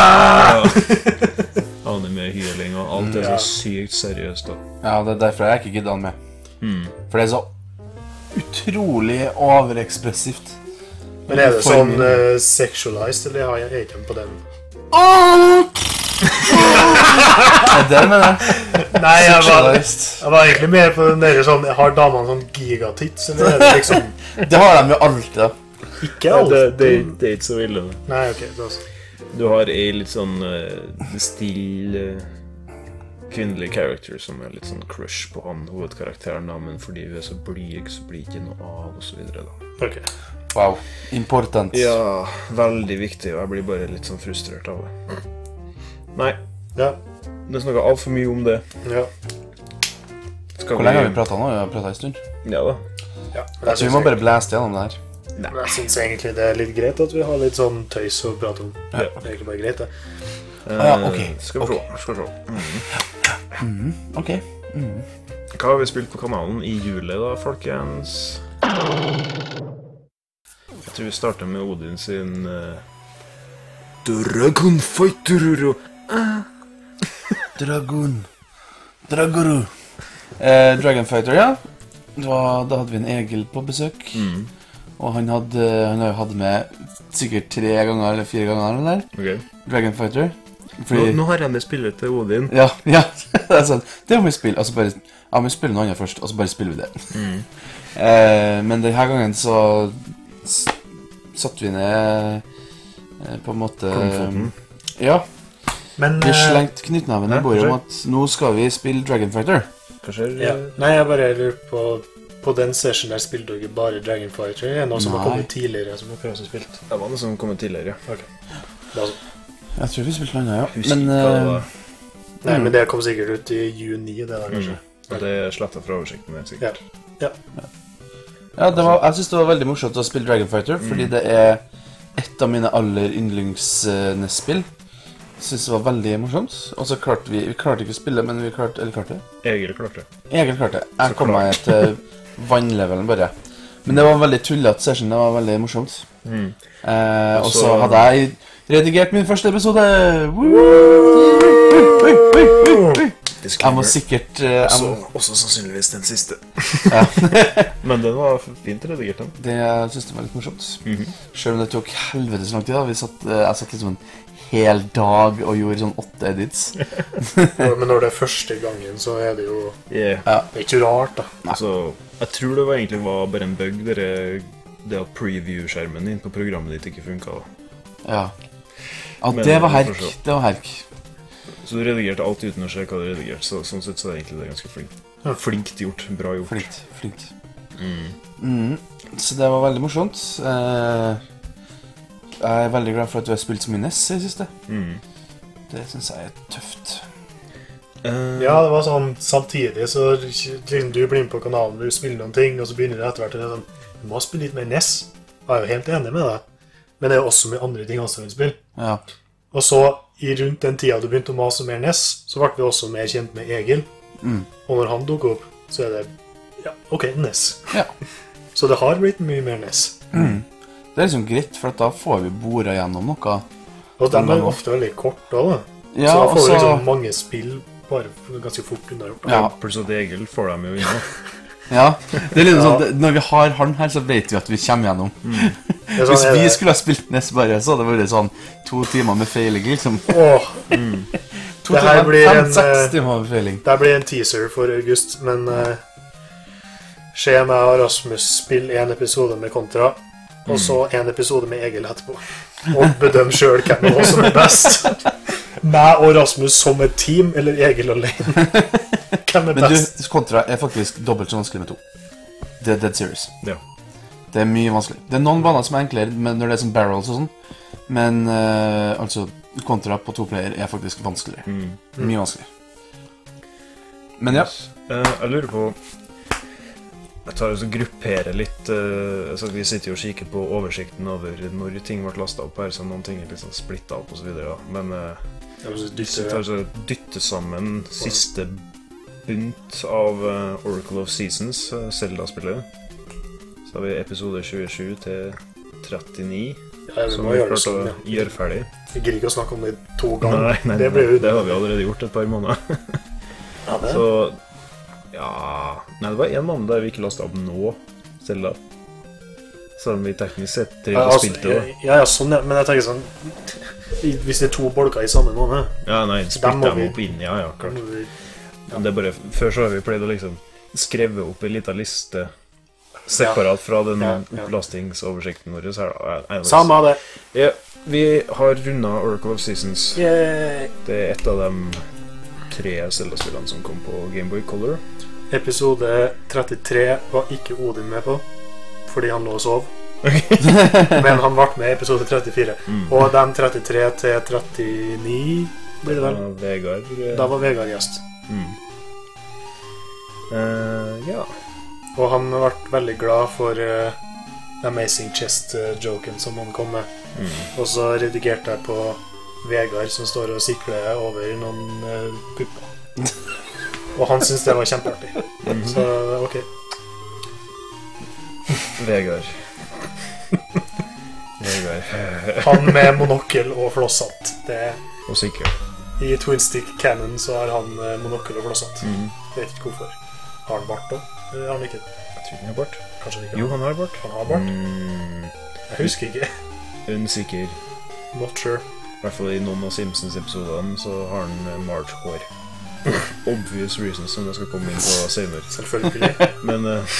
anime hyling og alt er Ja. så sykt seriøst da. Ja, det er derfor jeg ikke gidder han med. For det er så utrolig overekspressivt. Men er det For sånn min- uh, sexualized, eller har jeg ikke på den? Er det med det? Nei, jeg var, Sexualized. jeg var egentlig mer på den der sånn, har damene sånn gigatits, eller er det liksom Det har de jo alltid, da. ikke Ja, alt? det, det, det er ikke så ille det. Nei, ok, det er sånn. Du har ei litt sånn uh, stille uh, kvinnelig character som er litt sånn crush på han hovedkarakteren, da, men fordi hun er så blyg, så blir det ikke noe av, og så videre da. Ok. Wow. Important. Ja, veldig viktig, og jeg blir bare litt sånn frustrert av det. Nei, Ja, det snakket alt for mye om det. ja. Skal Hvor lenge har vi pratet nå? Vi har pratet en stund. Ja da. ja. Jeg tror vi må bare blæste gjennom det her. Men jeg synes egentlig det er litt greit at vi har litt sånn tøys å prate om. Ja. Det er egentlig bare greit, det. Eh, ja, ok. Skal vi se, skal vi se. Ok. Hva har vi spilt på kanalen i juli da, folkens? Jeg tror vi starter med Odin sin uh, Dragon Fighter og Dragon. Draguru. Eh, Dragon Fighter, ja. Da, da hadde vi en Egil på besøk. Og han hadde, han har jo hatt med sikkert tre ganger eller fire ganger eller der. Ok. Dragon Fighter. Nå, Fordi... nå har jeg med spillet til Odin. Ja, ja. Det er sånn. Det må vi spille. Altså bare... Ja, vi spiller noe annet først, og så bare spiller vi det. eh, men denne gangen så... S satt vi ned... Eh, på en måte... Kongfoten. Ja. Men Vi eh, slengte knyttneven i Hæ? bordet om at nå skal vi spille Dragon Fighter. Hva skjer? ja. Nei, jeg bare lurer på på den session der spilte dere bare Dragon Fighter. Er det noe som har Nei. kommet tidligere som dere også har spilt? Det var noe som kom tidligere, ja. Ok. Det er sånn. Jeg tror vi spilte noe annet, ja. Husker Men ikke hva det eh, var. Nei, men det kom sikkert ut i juni, det der, kanskje. Og det slettet fra oversikten der, Ja. sikkert. Ja. ja, det var, jeg synes det var veldig morsomt å spille Dragon Fighter, fordi det er et av mine aller yndlings-N E S-spill. Jeg synes det var veldig morsomt. Og så klarte vi, vi klarte ikke å spille, men vi klarte, eller klarte det? Egil klarte det. Egil klarte det. Jeg Så kom meg til vannlevelen bare. Men det var en veldig tullete session, det var veldig morsomt. Eh, og så så- hadde jeg redigert min første episode. Jeg må sikkert eh, jeg Også, må, også sannsynligvis den siste. ja. Men den var fint redigert, den. Det jeg synes det var litt morsomt. Selv om det tok helvetes lang tid da. Vi satt, eh, jeg satt liksom en hel dag og gjorde sånn åtte edits. Men når det er første gangen, så er det jo Yeah. Det er ikke rart, da. Altså, jeg tror det var egentlig var bare en bug, det, det at preview-skjermen din på programmet ditt ikke funket da. Ja. Ja, Men det var vi får herk. se. Det var herk. Så du redigerte alt uten å se hva du redigerte, så sånn sett så er det egentlig det ganske flinkt. Flinkt gjort, bra gjort. Flinkt. Flinkt. Mm. Så det var veldig morsomt. Eh, jeg er veldig glad for at du har spilt så mye N E S i det siste. Mm. Det synes jeg er tøft. Eh, Ja, det var sånn samtidig, så liksom, du blir med på kanalen, du spiller noen ting, og så begynner det etter hvert å sånn, du må spille litt mer N E S. Jeg er jo helt enig med deg. Men det er jo også med andre ting også vil spille. Ja. Og så, i rundt den tida du begynte å mase mer N E S, så ble vi også mer kjent med Egil. Og når han dukker opp, så er det, ja, ok, N E S. Ja. Så det har blitt mye mer N E S. Det er liksom greit, for at da får vi boret gjennom noe. Og de er ofte veldig korte også, da. Ja, så da og får du så... liksom mange spill bare ganske fort unnagjort. Ja. Pluss at Egil får dem jo innom. Ja, det er litt Ja. sånn det- når vi har han her, så vet vi at vi kommer gjennom. Det er sånn, Hvis er vi det- skulle ha spilt nest bare, så hadde det vært sånn to timer med feiling, liksom. Åh, To Det her timer, blir fem, en, seks eh, timer med feiling. det blir en teaser for august, men uh, se meg og Rasmus spille en episode med Kontra, og så en episode med Egil etterpå. Og bedøm selv hvem av oss som er best. Meg og Rasmus som et team, eller Egil alene. Hvem er Men best? du, Kontra er faktisk dobbelt så vanskelig med to. Det er dead serious. Ja. Det er mye vanskelig. Det er noen baner som er enklere men når det er sånn barrels og sånn, men eh, altså Kontra på to player er faktisk vanskeligere. Mye vanskeligere. Men ja. Eh, jeg lurer på Jeg tar og så grupperer litt eh, altså Vi sitter jo og kikker på oversikten over når ting ble lastet opp her, så noen ting er litt sånn splittet opp og så videre, da. Men eh, hvis vi tar så dytter sammen siste bunt av eh, Oracle of Seasons, eh, Zelda-spillet, så har vi episode tjuesju til trettini, Ja, vi som må vi gjøre det klarte sånn, å ja. gjøre ferdig. Jeg gidder ikke å snakke om det to ganger. Nei, nei, det nei, blir jo det har vi allerede gjort et par måneder. Ja, det. Så ja Nei, det var en måned der vi ikke lastet opp nå, Zelda. Selv om vi teknisk sett Ja, drev og altså, spilte det. ja, ja, sånn, ja. Men jeg tenker sånn i- hvis det er to bolker i samme måned, Ja, nei, dem spilte må dem vi- opp inn, ja, ja, da klart. må vi- Men det er bare, før så har vi pleid å liksom skreve opp en liten liste separat fra den Ja, ja. opplastningsoversikten vår. Så her, da. Anyways. Samme av det. Ja, vi har rundet Oracle of Seasons. Yay. Det er et av de tre Zelda-spillene som kom på Game Boy Color. Episode trettitre var ikke Odin med på, fordi han lå og sov. Men han ble med i episode trettifire. Mm. Og de trettitre til trettini blir det vel? Ja, Vegard eh, Da var Vegard gjest. mm. Eh, ja. Og han ble veldig glad for uh, Amazing Chest-joken som han kom med. Mm. Og så redigerte jeg på Vegard som står og sikler over noen uh, pupper. Og han syntes det var kjempeartig. Så ok. Vegard. Vegard. Han med monokkel og flosshatt. Det Og sikkert. I Twin Stick Cannon så har han uh, monokkel og flosshatt. Mm. Vet ikke hvorfor. Har han bart da? Eller har han ikke? Jeg tror han har bart. Kanskje han ikke Jo, han har bart. Han har bart? Mm, Jeg husker ikke. usikker. Not sure. I hvert fall i noen av Simpsons-episodene så har han eh, Marge-hår. Obvious reasons som jeg skal komme inn på senere. Selvfølgelig. Men eh,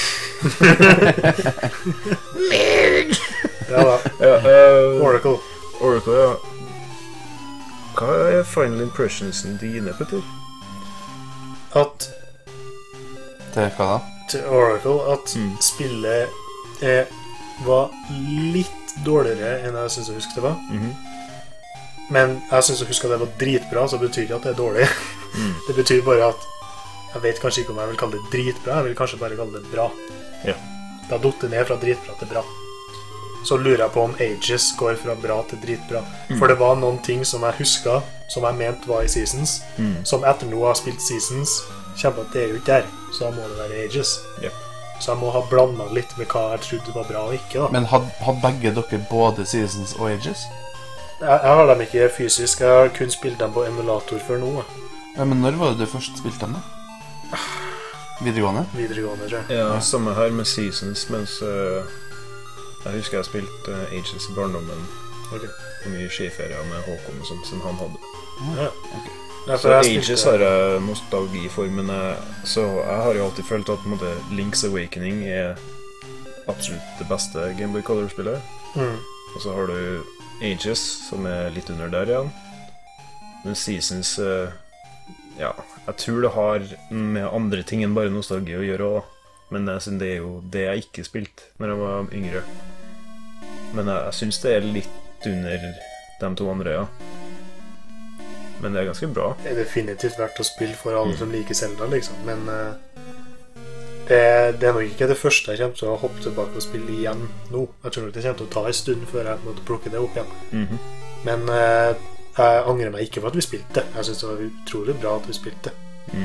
Ja da. ja, eh, Oracle. Oracle, ja. Hva er final impressionsen dine, Petter? At Det er hva da? til Oracle at Mm. spillet er, var litt dårligere enn jeg synes jeg husker det var. Mhm. Men jeg synes jeg husker at det var dritbra, så det betyr ikke at det er dårlig. Mm. Det betyr bare at jeg vet kanskje ikke om jeg vil kalle det dritbra, jeg vil kanskje bare kalle det bra. Ja. Det har dottet ned fra dritbra til bra. Så lurer jeg på om Ages går fra bra til dritbra. Mm. For det var noen ting som jeg husker, som jeg mente var i Seasons, Mm. som etter nå har spilt Seasons, kommer på at det er jo ikke der. Så da må det være Ages. Ja. Så jeg må ha blandet litt med hva jeg trodde var bra og ikke. da. Men hadde had begge dere både Seasons og Ages? Jeg, jeg har dem ikke fysisk. Jeg har kun spilt dem på emulator før nå. da. Ja, men når var det du først spilte dem, da? Videregående? Videregående, tror jeg. Ja, samme her med Seasons, mens eh, jeg husker jeg spilte uh, Ages i barndommen. Ok. Og mye skiferier med Håkon og sånt, som han hadde. Ja. Ok. Nei, for Så jeg Ages spilte- har jeg nostalgi for, men jeg, så jeg har jo alltid følt at på en måte, Link's Awakening er absolutt det beste Game Boy Color-spillet. Mm. Og så har du Ages, som er litt under der igjen. Men Seasons eh, ja, jeg tror det har med andre ting enn bare nostalgi å gjøre også. Men jeg synes det er jo det jeg ikke spilte når jeg var yngre. Men jeg, jeg synes det er litt under de to andre, ja. Men det er ganske bra. Det er definitivt verdt å spille for alle som liker Zelda, liksom. Men eh, det, det er nok ikke det første jeg kommer til å hoppe tilbake og spille igjen nå. Jeg tror nok det kommer til å ta en stund før jeg måtte plukke det opp igjen. Mhm. Men eh, jeg angrer meg ikke for at vi spilte. Jeg synes det var utrolig bra at vi spilte. Mm.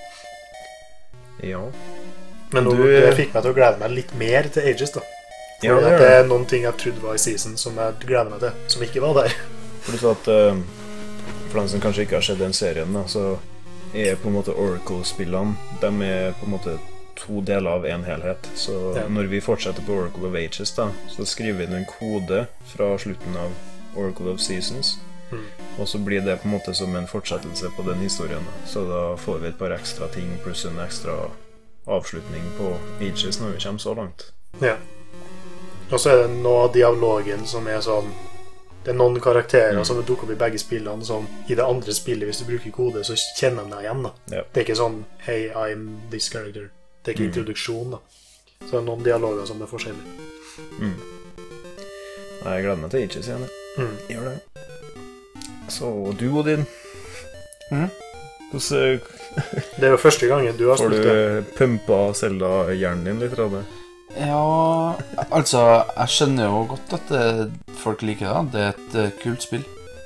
Ja. Men nå, Du- det fikk meg til å glede meg litt mer til Ages, da. Fordi Ja, det at gjør det det. er noen ting jeg trodde var i season som jeg gleder meg til, som ikke var der. For du sa at eh, for den som kanskje ikke har sett den serien, da, så er på en måte Oracle-spillene. De er på en måte to deler av en helhet. Så Ja. når vi fortsetter på Oracle of Ages, da, så skriver vi inn en kode fra slutten av Oracle of Seasons. Og så blir det på en måte som en fortsettelse på den historien. Da. Så da får vi et par ekstra ting pluss en ekstra avslutning på Ages når vi kommer så langt. Ja. Og så er det noe av dialogen som er sånn. Det er noen karakterer Mm. som dukker opp i begge spillene, som i det andre spillet, hvis du bruker kode, så kjenner de deg igjen. Da. Ja. Det er ikke sånn Hey, I'm this character. Det er ikke Mm. introduksjon. Da. Så det er noen dialoger som er forskjellige. Mm. Nei, jeg gleder meg til Ages igjen. jeg. Mm. Gjør det. Så du, Odin, Mhm. hvordan Det er jo første gangen du har får spilt det. du pumpa Zelda-hjernen din litt? Radde? Ja, altså, jeg skjønner jo godt at det, folk liker det. Det er et eh, kult spill.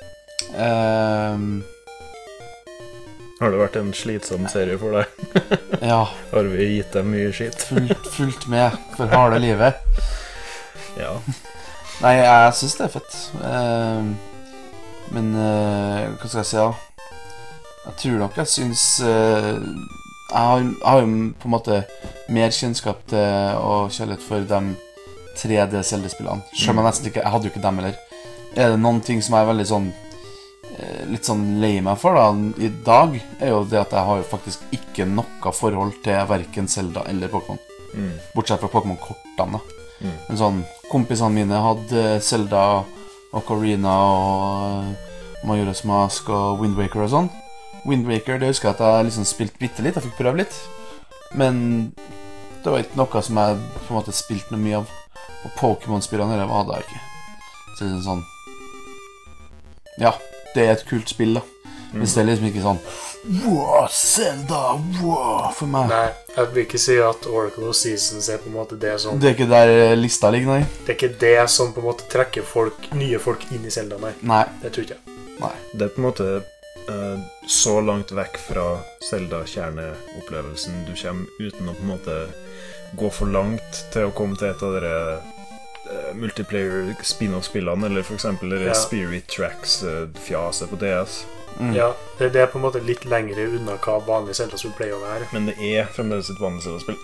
Ehm, Har det vært en slitsom serie for deg? ja, Har vi gitt deg mye skitt? fullt, fullt med for harde livet. Ja. Nei, jeg synes det er fett. Ehm, men eh, hva skal jeg si, da? Jeg tror nok jeg synes eh, jeg, har, jeg har jo på en måte mer kjennskap til og kjærlighet for de tre D-Zelda-spillene. Selv om jeg nesten ikke, jeg hadde jo ikke dem heller. Er det noen ting som jeg er veldig sånn eh, litt sånn lei meg for da i dag, er jo det at jeg har jo faktisk ikke noe forhold til hverken Zelda eller Pokémon. Mm. Bortsett fra Pokémon-kortene da. Mm. Men sånn, kompisene mine hadde Zelda og Ocarina og uh, Majora's Mask og Wind Waker og sånn. Wind Waker, det husker jeg at jeg liksom spilte bitte litt, jeg fikk prøve litt. Men det var ikke noe som jeg på en måte spilte noe mye av. Og Pokémon-spillene eller hadde jeg ikke. Så det er sånn, ja, det er et kult spill da. Men det er liksom ikke sånn wow, Zelda, wow, for meg. Nei, jeg vil ikke si at Oracle of Seasons er på en måte det som Det er ikke der lista ligger, nei. Det er ikke det som på en måte trekker folk, nye folk inn i Zelda, nei. Nei, Det tror ikke jeg. nei. Det er på en måte eh, så langt vekk fra Zelda-kjerneopplevelsen du kommer uten å på en måte gå for langt til å komme til et av dere eh, multiplayer spin-off-spillene, eller for eksempel dere Ja. Spirit Tracks-fjaset på D S. Mm. Ja, det, det er på en måte litt lengre unna hva vanlig Zelda-spill pleier å være. Men det er fremdeles et vanlig Zelda-spill.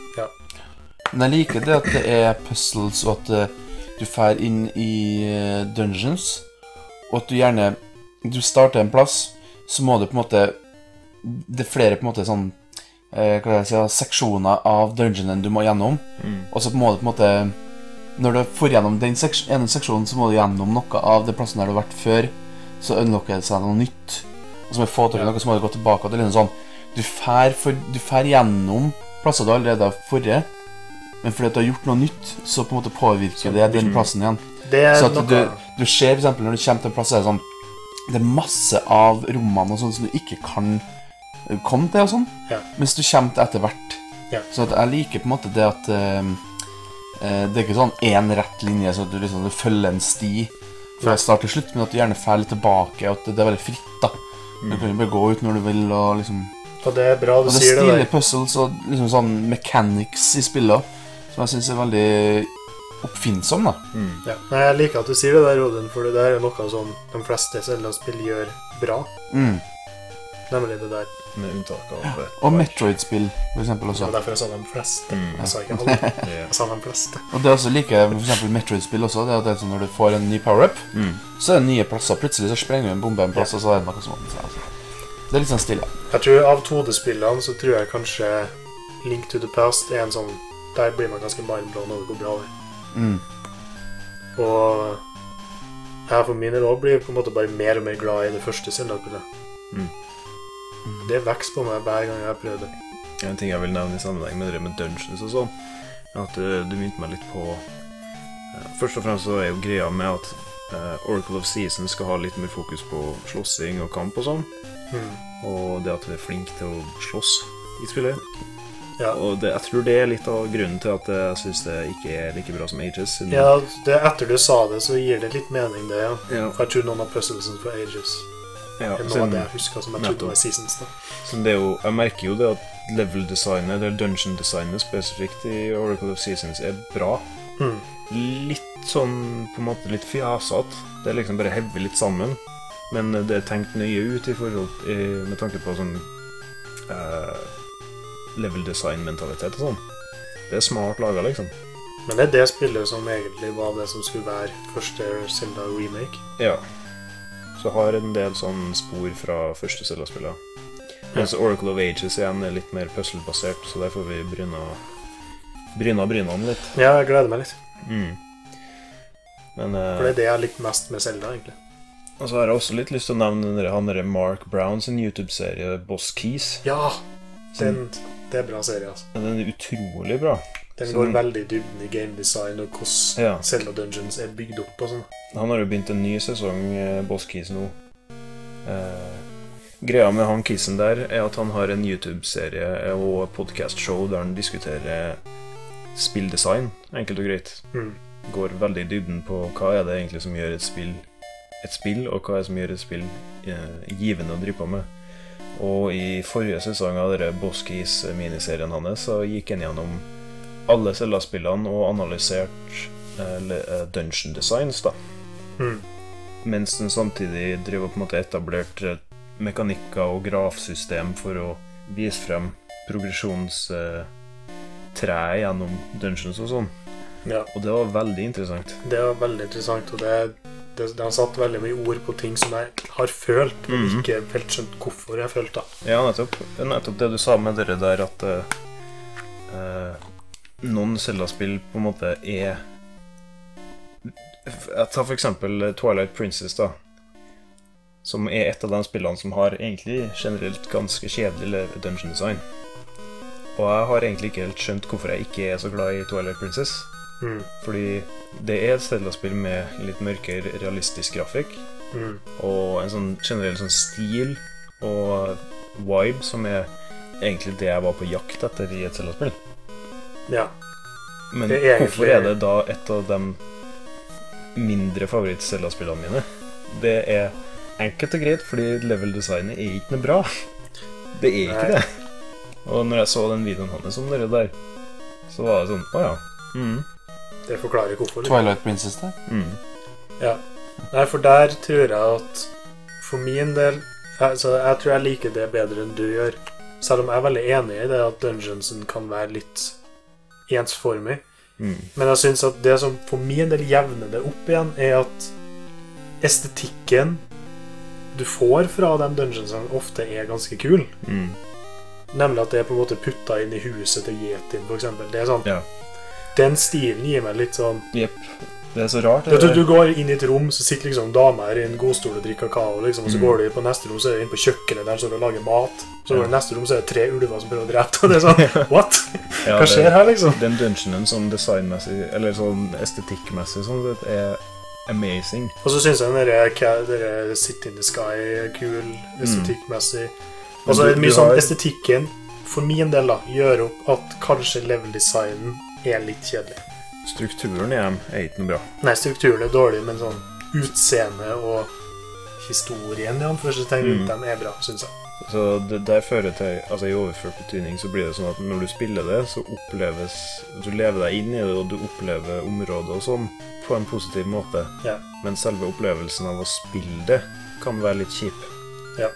Men jeg liker det at det er puzzles, og at eh, du fer inn i eh, dungeons, og at du gjerne Du starter en plass, så må du på en måte Det er flere på en måte sånn eh, hva skal jeg si, seksjoner av dungeonen du må gjennom. Mm. Og så må du på en måte Når du får gjennom den seks ene seksjonen, så må du gjennom noe av den plassen der du har vært før. Så unlocker det seg noe nytt. Og så må du få tak i noe, så må du gå tilbake. Og det er liksom sånn Du fer, for, du fer gjennom plasser du allerede har forrige, men fordi at du har gjort noe nytt, så på en måte påvirker det den plassen igjen. Det er Så at noe du, du ser for eksempel når du kommer til en plass, så er det sånn Det er masse av rommene og sånn som du ikke kan komme til og sånn, Ja. mens du kommer til etter hvert. Ja. Så at jeg liker på en måte det at eh, eh, det er ikke sånn en rett linje, så at du liksom du følger en sti fra start til slutt, men at du gjerne fer litt tilbake, og at det er veldig fritt da. Du kan jo bare gå ut når du vil, og liksom Og det er bra du Og det er sier det stilige der. puzzles og liksom sånn mechanics i spillet, som jeg synes er veldig oppfinnsom da. Ja. Nei, jeg liker at du sier det der, Odin, for det der er noe som de fleste Zelda-spill gjør bra. Mm. Nemlig det der. Med unntak av et Og Metroid-spill, for eksempel Det også. var derfor jeg sa de fleste. Mm. Jeg sa ikke alle. det. Jeg sa de fleste. Og det er også like, for eksempel Metroid-spill også, det er at det er sånn når du får en ny power-up, Mm. så er det nye plasser. Plutselig så sprenger du en bombe en plass, og så er det noe som åpner seg. Altså. Det er litt sånn stille. Jeg tror av to D-spillene så tror jeg kanskje Link to the Past er en sånn Der blir man ganske mindblown over hvor bra det er. Mm. Og jeg for min del også blir på en måte bare mer og mer glad i det første Zelda-spillet. Mm. Det vokser på meg hver gang jeg har prøvd det. En ting jeg vil nevne i sammenheng med det med dungeons og sånn, er at uh, du minte meg litt på uh, Først og fremst så er jo greia med at uh, Oracle of Seasons skal ha litt mer fokus på slåssing og kamp og sånn, Mm. og det at du er flink til å slåss i spillet. Ja. Og det, jeg tror det er litt av grunnen til at jeg synes det ikke er like bra som Ages. siden- Ja, det, etter du sa det, så gir det litt mening, det, ja. Ja. For jeg tror noen av puzzlesene for Ages Ja, er noe siden- av det jeg husker som jeg trodde nettopp. var Seasons. Da. Så det er jo, jeg merker jo det at level-designet, eller dungeon-designet spesifikt i Oracle of Seasons, er bra. Mm. Litt sånn, på en måte litt fjasat. Det er liksom bare hevet litt sammen. Men det er tenkt nøye ut i forhold i, med tanke på sånn eh, level design-mentalitet og sånn. Det er smart laget, liksom. Men det er det spillet som egentlig var det som skulle være første Zelda remake. Ja. Så har en del sånn spor fra første Zelda-spillet. Mens Oracle of Ages igjen er litt mer puzzle-basert, så der får vi bryna bryna brynene litt. Ja, jeg gleder meg litt. Mm. Men, eh, For det er det jeg likte mest med Zelda, egentlig. og så har jeg også litt lyst til å nevne den der- han der Mark Brown sin YouTube-serie Boss Keys. Ja, den, det er bra serie, altså. Den er utrolig bra. Den Så går den- veldig i dybden i game design og hvordan Ja. Zelda Dungeons er bygd opp og sånn. Han har jo begynt en ny sesong eh, Boss Keys nå. Eh, greia med han Keesen der er at han har en YouTube-serie og podcast-show der han diskuterer spilldesign, enkelt og greit. Mm. Går veldig i dybden på hva er det egentlig som gjør et spill et spill, og hva er det som gjør et spill eh, givende å drive på med. Og i forrige sesong av denne Boss Keys miniserien hans så gikk han gjennom alle Zelda-spillene og analysert eh, dungeon designs da. Mm. Mens den samtidig driver på en måte etablert eh, mekanikker og grafsystem for å vise frem progresjonstreet eh, gjennom dungeons og sånn. Ja, Og det var veldig interessant. det var veldig interessant, og det, det, det har satt veldig mye ord på ting som jeg har følt, men Mhm. ikke helt skjønt hvorfor jeg følte det. Ja, nettopp. Det er nettopp det du sa med dere der at eh, eh, noen Zelda-spill på en måte er Jeg tar for eksempel Twilight Princess da, som er et av de spillene som har egentlig generelt ganske kjedelig dungeon design. Og jeg har egentlig ikke helt skjønt hvorfor jeg ikke er så glad i Twilight Princess. Mm. Fordi det er et Zelda-spill med litt mørkere realistisk grafikk, Mm. og en sånn generell sånn stil og vibe som er egentlig det jeg var på jakt etter i et Zelda-spill. Ja. Men Det er egentlig- hvorfor er det da et av de mindre favoritt-Zelda-spillene mine? Det er enkelt og greit, fordi level-designet er ikke noe bra. Det er ikke Nei. det. Og når jeg så den videoen hans om det der, så var det sånn, å ja. Mm. Det forklarer hvorfor. Twilight Princess der. Mm. Ja. Nei, for der tror jeg at for min del altså, jeg tror jeg liker det bedre enn du gjør. Selv om jeg er veldig enig i det at dungeonsen kan være litt ensformig. Mm. Men jeg synes at det som for min del jevner det opp igjen, er at estetikken du får fra de dungeonsene ofte er ganske kul. Mm. Nemlig at det er på en måte putta inn i huset til Yetin, for eksempel. Det er sånn, Ja. den stilen gir meg litt sånn Jepp. Det er så rart. Du, du, du går inn i et rom, så sitter liksom damer i en godstol og drikker kakao, liksom, og så Mm. går du på neste rom, så er du inne på kjøkkenet der så du lager mat. Så går du i neste rom, så er det tre ulver som prøver å drepe deg, og det er sånn, what? Ja, Hva det- skjer her, liksom? Den dungeonen sånn designmessig, eller sånn estetikkmessig, sånn sett, er amazing. Og så synes jeg den der, ca- der Sit in the Sky er kul, estetikkmessig. Og så Men er du- det mye du sånn har- estetikken, for min del da, gjør opp at kanskje level-designen er litt kjedelig. Strukturen i dem er ikke noe bra. Nei, strukturen er dårlig, men sånn utseende og historien i anførselstegn rundt Mm. dem er bra, synes jeg. Så det der fører til, altså i overført betydning så blir det sånn at når du spiller det, så oppleves, du lever deg inn i det, og du opplever området og sånn på en positiv måte. Ja. Men selve opplevelsen av å spille det kan være litt kjip. Ja.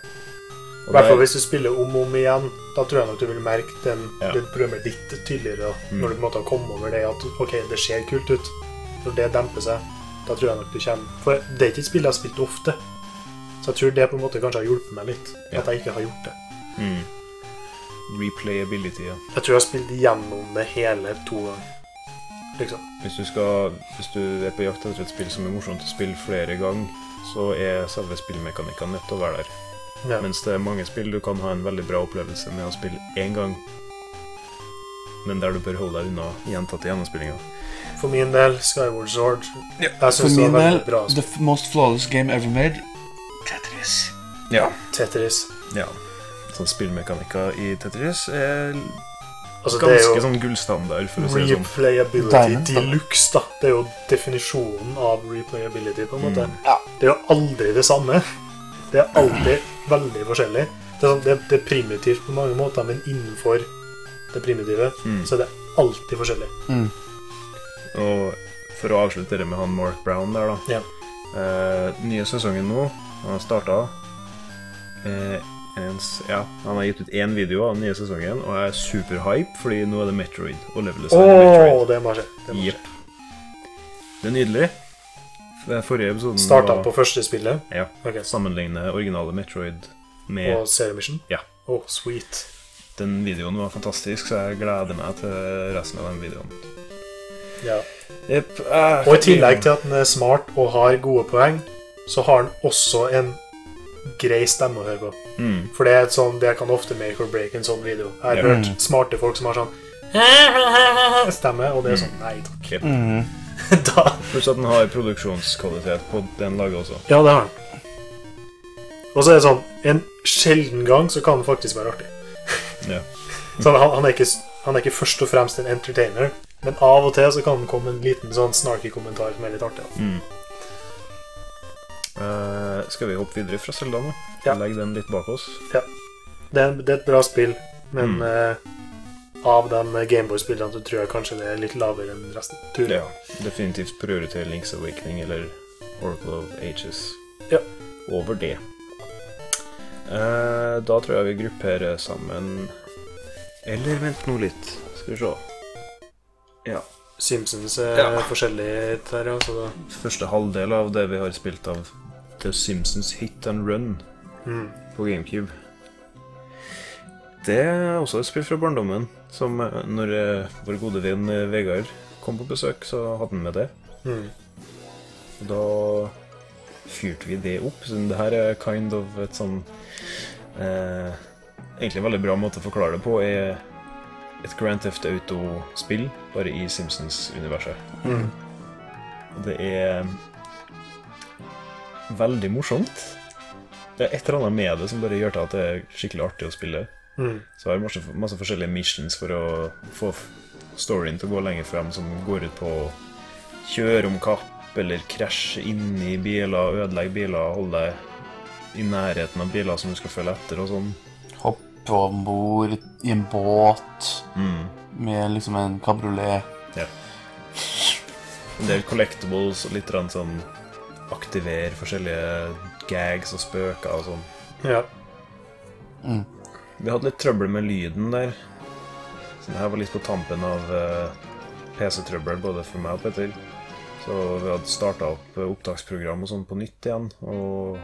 I Og hvert fall der- hvis du spiller om og om igjen, da tror jeg nok du vil merke den, Ja. det problemet litt tydeligere da, Mm. når du på en måte har kommet over det at ok, det ser kult ut. Når det demper seg, da tror jeg nok du kommer. For det er ikke et spill jeg har spilt ofte, så jeg tror det på en måte kanskje har hjulpet meg litt, Ja. at jeg ikke har gjort det. mm. Replayability, ja. Jeg tror jeg har spilt gjennom det hele to ganger, liksom. Hvis du, skal, hvis du er på jakt etter et spill som er morsomt å spille flere ganger, så er selve spillmekanikken nødt til å være der. Ja. Mens det er mange spill du kan ha en veldig bra opplevelse med å spille én gang, men der du bør holde deg unna gjentatte gjennomspillinger. For min del, Skyward Sword, jeg For synes det min var del, veldig bra. the f- most flawless game ever made, Tetris. Ja. Tetris. ja. Sånn spillmekanikker i Tetris er Altså, det er ganske jo sånn gullstandard, for å si det sånn. replayability Diamond, da. deluxe, da. Det er jo definisjonen av replayability, på en måte. Mm. Ja. Det er jo aldri det samme. Det er alltid veldig forskjellig. Det er, sånn, det, det er primitivt på mange måter, men innenfor det primitive Mm. så er det alltid forskjellig. Mm. Og for å avslutte det med han Mark Brown der, da. Ja. Eh, nye sesongen nå, han har startet, eh, en, ja, han har gitt ut én video av den nye sesongen, og jeg er superhype, fordi nå er det Metroid og level design i Åh, Metroid. det må skje. Det må skje. Jep. Det er nydelig. Det forrige episoden Startet var- på første spillet Ja, Ok. sammenligne originale Metroid med og Zero Mission. Ja. Åh, sweet. Den videoen var fantastisk, så jeg gleder meg til resten av den videoen. Ja. Jep, eh, Og i tillegg til at den er smart og har gode poeng, så har den også en grei stemme å høre på. Mm. For det er et sånn, det kan ofte make or break en sånn video. Jeg har Ja. hørt smarte folk som har sånn stemme, og det er sånn, nei takk. Jep. Da, Pluss at den har produksjonskvalitet på den laget også. ja, det har den. Og så er det sånn, en sjelden gang så kan den faktisk være artig. Ja. Så han, han, er ikke, han er ikke først og fremst en entertainer, men av og til så kan den komme en liten sånn snarky kommentar som er litt artig. Da. Mm. Eh, skal vi hoppe videre fra Zelda nå? Ja. Legge den litt bak oss. Det er, det er et bra spill, men Mm. eh, av de Gameboy-spillene så tror jeg kanskje det er litt lavere enn resten. Tror jeg. Ja, definitivt prioritere Link's Awakening eller Oracle of Ages Ja. over det. Eh, da tror jeg vi grupperer sammen. Eller vent nå litt. Skal vi se. Ja. Simpsons er Ja. forskjellig der, ja. Så da. Første halvdel av det vi har spilt av The Simpsons Hit and Run Mm. på GameCube. Det er også et spill fra barndommen, som eh, når eh, vår gode venn eh, Vegard kom på besøk, så hadde han med det. Mm. Og da fyrte vi det opp, så det her er kind of et sånn eh, egentlig en veldig bra måte å forklare det på, er et Grand Theft Auto-spill, bare i Simpsons-universet. Mm. Og det er veldig morsomt. Det er et eller annet med det som bare gjør til at det er skikkelig artig å spille. Mm. Så jeg har masse, masse forskjellige missions for å få storyen til å gå lenger frem, som går ut på å kjøre om kapp, eller krasje inn i biler, ødelegge biler, holde deg i nærheten av biler som du skal følge etter og sånn. Hoppe ombord i en båt Mm. med liksom en kabriolet. Ja. En del collectibles og litt grann sånn aktivere forskjellige gags og spøker og sånn. Ja. Mm. Vi hadde litt trøbbel med lyden der. Så det her var litt på tampen av uh, P C-trøbbel, både for meg og Petter. Så vi hadde startet opp uh, opptaksprogram og sånn på nytt igjen, og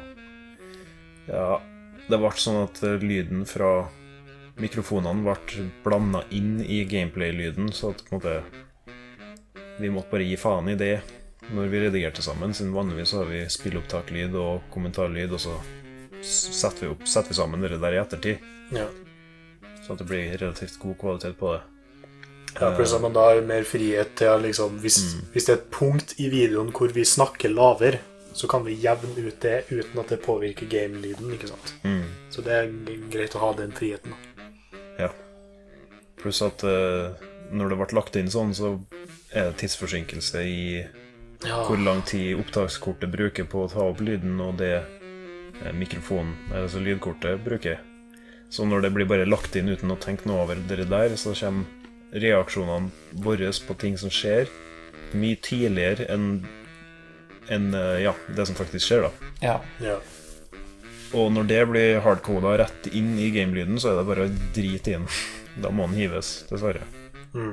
ja, det ble sånn at uh, lyden fra mikrofonene ble blandet inn i gameplay-lyden, så at på en måte vi måtte bare gi faen i det når vi redigerte sammen, siden vanligvis så har vi spillopptak-lyd og kommentarlyd, og så setter vi, opp, setter vi sammen det der i ettertid, Ja. så at det blir relativt god kvalitet på det. Ja, pluss at man da har mer frihet til å liksom hvis, Mm. hvis det er et punkt i videoen hvor vi snakker lavere, så kan vi jevne ut det uten at det påvirker game-lyden, ikke sant? Mm. Så det er g- greit å ha den friheten. Da. Ja. Pluss at eh, når det ble lagt inn sånn, så er det tidsforsinkelse i Ja. hvor lang tid opptakskortet bruker på å ta opp lyden, og det eh, mikrofonen, altså lydkortet, bruker. Så når det blir bare lagt inn uten å tenke noe over det der, så kommer reaksjonene våre på ting som skjer, mye tidligere enn enn, eh, ja, det som faktisk skjer, da. Ja. Ja. Og når det blir hardcoda rett inn i gamelyden, så er det bare å drite inn. Da må den hives, dessverre. Mm.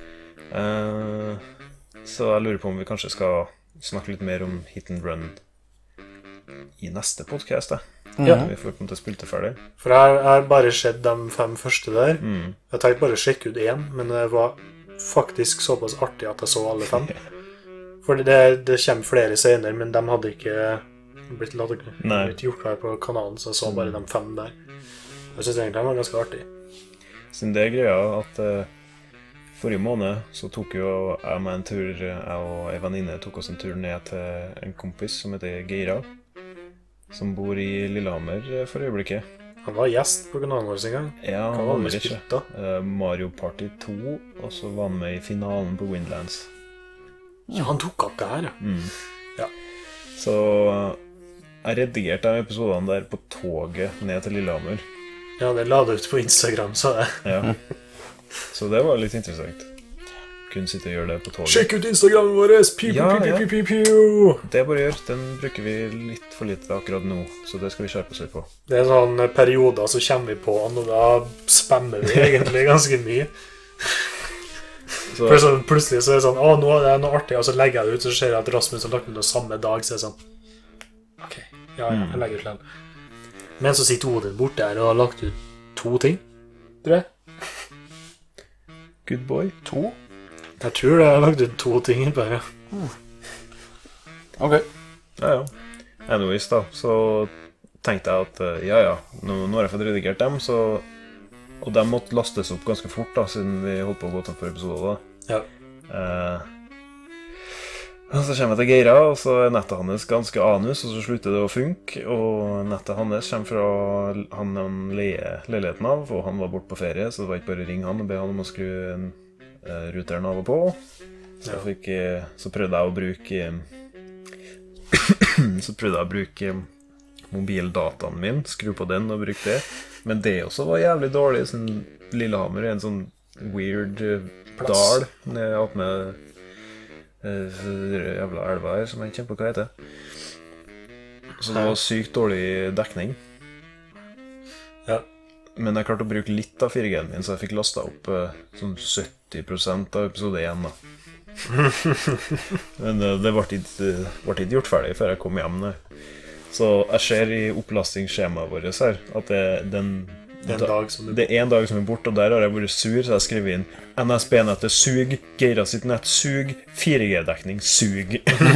Eh, så jeg lurer på om vi kanskje skal snakke litt mer om Hit and Run i neste podcast, da. Ja. Vi får på en måte spilt det ferdig. For jeg jeg har bare sett de fem første der. Mm. Jeg tenkte bare å sjekke ut én, men det var faktisk såpass artig at jeg så alle fem. For det, det kommer flere senere, men de hadde ikke blitt, latt, Nei. blitt gjort her på kanalen, så jeg så bare de fem der. Jeg synes egentlig de var ganske artig. Siden det er greia at eh, forrige måned så tok jo jeg meg en tur, jeg og en venninne tok oss en tur ned til en kompis som heter Geira, som bor i Lillehammer eh, for øyeblikket. Han var gjest på kanalen vår en gang. Ja, Hva han var var det vel vi ikke. spilte da? Eh, Mario Party to, og så var han med i finalen på Windlands. Ja, han tok opp det her, ja. Mm. Ja. Så eh, jeg redigerte de episodene der på toget ned til Lillehammer. Ja, det la det ut på Instagram, så jeg. Ja. Så det var litt interessant. kunne sitte og gjøre det på toget. Sjekk ut Instagrammen vår! Piu, Ja, piu, ja. piu, piu, piu, piu. Det bare gjør. Den bruker vi litt for lite akkurat nå, så det skal vi skjerpe oss litt på. Det er sånn perioder så kommer vi på han, og da spammer vi egentlig ganske mye. Så, For så plutselig så er det sånn, å, nå er det noe artig, og så legger jeg det ut, så ser jeg at Rasmus har lagt ut det samme dag, så er det sånn, ok, ja, ja, jeg legger ut den. Men så sitter Odin bort der og har lagt ut to ting, tror jeg. good boy. To? Jeg tror det har lagt ut to ting bare. Ok. Ja, ja. Anyways da, så tenkte jeg at, eh, ja, ja, nå, nå har jeg fått redigert dem, så... Og de måtte lastes opp ganske fort da, siden vi holdt på å gå til for episoder da. Ja. Eh, og så kommer jeg til Geira, og så er nettet hans ganske anus, og så slutter det å funke, og nettet hans kommer fra han han leier leiligheten av, og han var bort på ferie, så det var ikke bare å ringe han og be han om å skru en, uh, ruteren av og på. Så, jeg fikk, eh, så prøvde jeg å bruke så prøvde jeg å bruke mobildataen min, skru på den og bruke det, men det også var jævlig dårlig. Sånn, Lillehammer er en sånn weird uh, dal ned alt med uh, jævla elva her, som jeg ikke kjenner på hva heter. Så det var sykt dårlig dekning. Ja. Men jeg klarte å bruke litt av fire G-en min, så jeg fikk lastet opp uh, sånn sytti prosent av episode én da. Men uh, det ble ikke, uh, ble ikke gjort ferdig før jeg kom hjem der. Så jeg ser i opplastingsskjemaet vårt her at det, den, Det er en dag som er det er en dag som er bort, og der har jeg vært sur, så jeg skrev inn N S B-nettet sug, Geira sitt nett sug, fire G-dekning sug.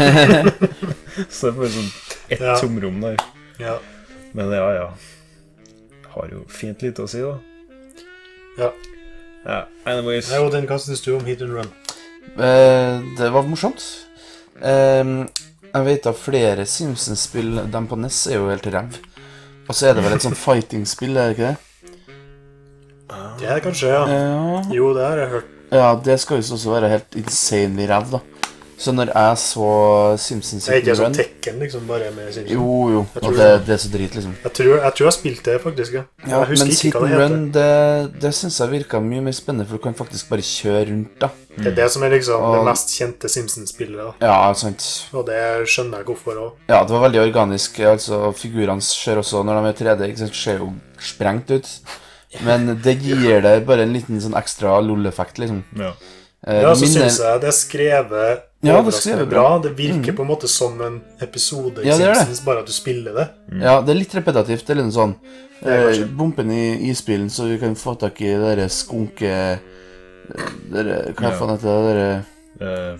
Så det er bare sånn ett Ja. tomrom der. Ja. Men ja, ja. Har jo fint lite å si da. Ja. Ja, anyways. Nei, og den hva synes du om Hit and Run? Eh, det var morsomt. Eh, jeg vet at flere Simpsons-spill, de på N E S er jo helt ræv. Og så er det vel et sånn fighting-spill, er det ikke det? Det er kanskje, ja. Ja. Jo, det har jeg hørt. Ja, det skal jo også være helt insanely ræv, da. Så når jeg så Simpsons Det er ikke Hit sånn and Run... Tekken, liksom, bare med Simpsons. Jo, jo, Jeg og tror det, det. det er så drit, liksom. Jeg tror jeg, tror jeg spilte det, faktisk, ja. Ja, jeg husker mens ikke Hit hva and det heter. Run, det, det synes jeg virket mye mer spennende, for du kan faktisk bare kjøre rundt, da. Det er det som er liksom Og- det mest kjente Simpsons-spillet, da. Ja, sant. Og det skjønner jeg hvorfor også. Ja, det var veldig organisk, altså figurene ser også, når de er tre D, ikke sant, ser jo sprengt ut. Men det gir det bare en liten sånn ekstra lol-effekt, liksom. Ja. Eh, Ja, det så minner- synes jeg det er skrevet Ja, det er overraskende skrevet bra. bra. Det virker på en måte som en episode i Ja, det er det. Simpsons, bare at du spiller det. Ja, det er litt repetitivt, det er litt sånn Det er eh, kanskje. Bumpen i isbilen, så vi kan få tak i det der skunke dere, Hva Ja. faen heter det der Eh,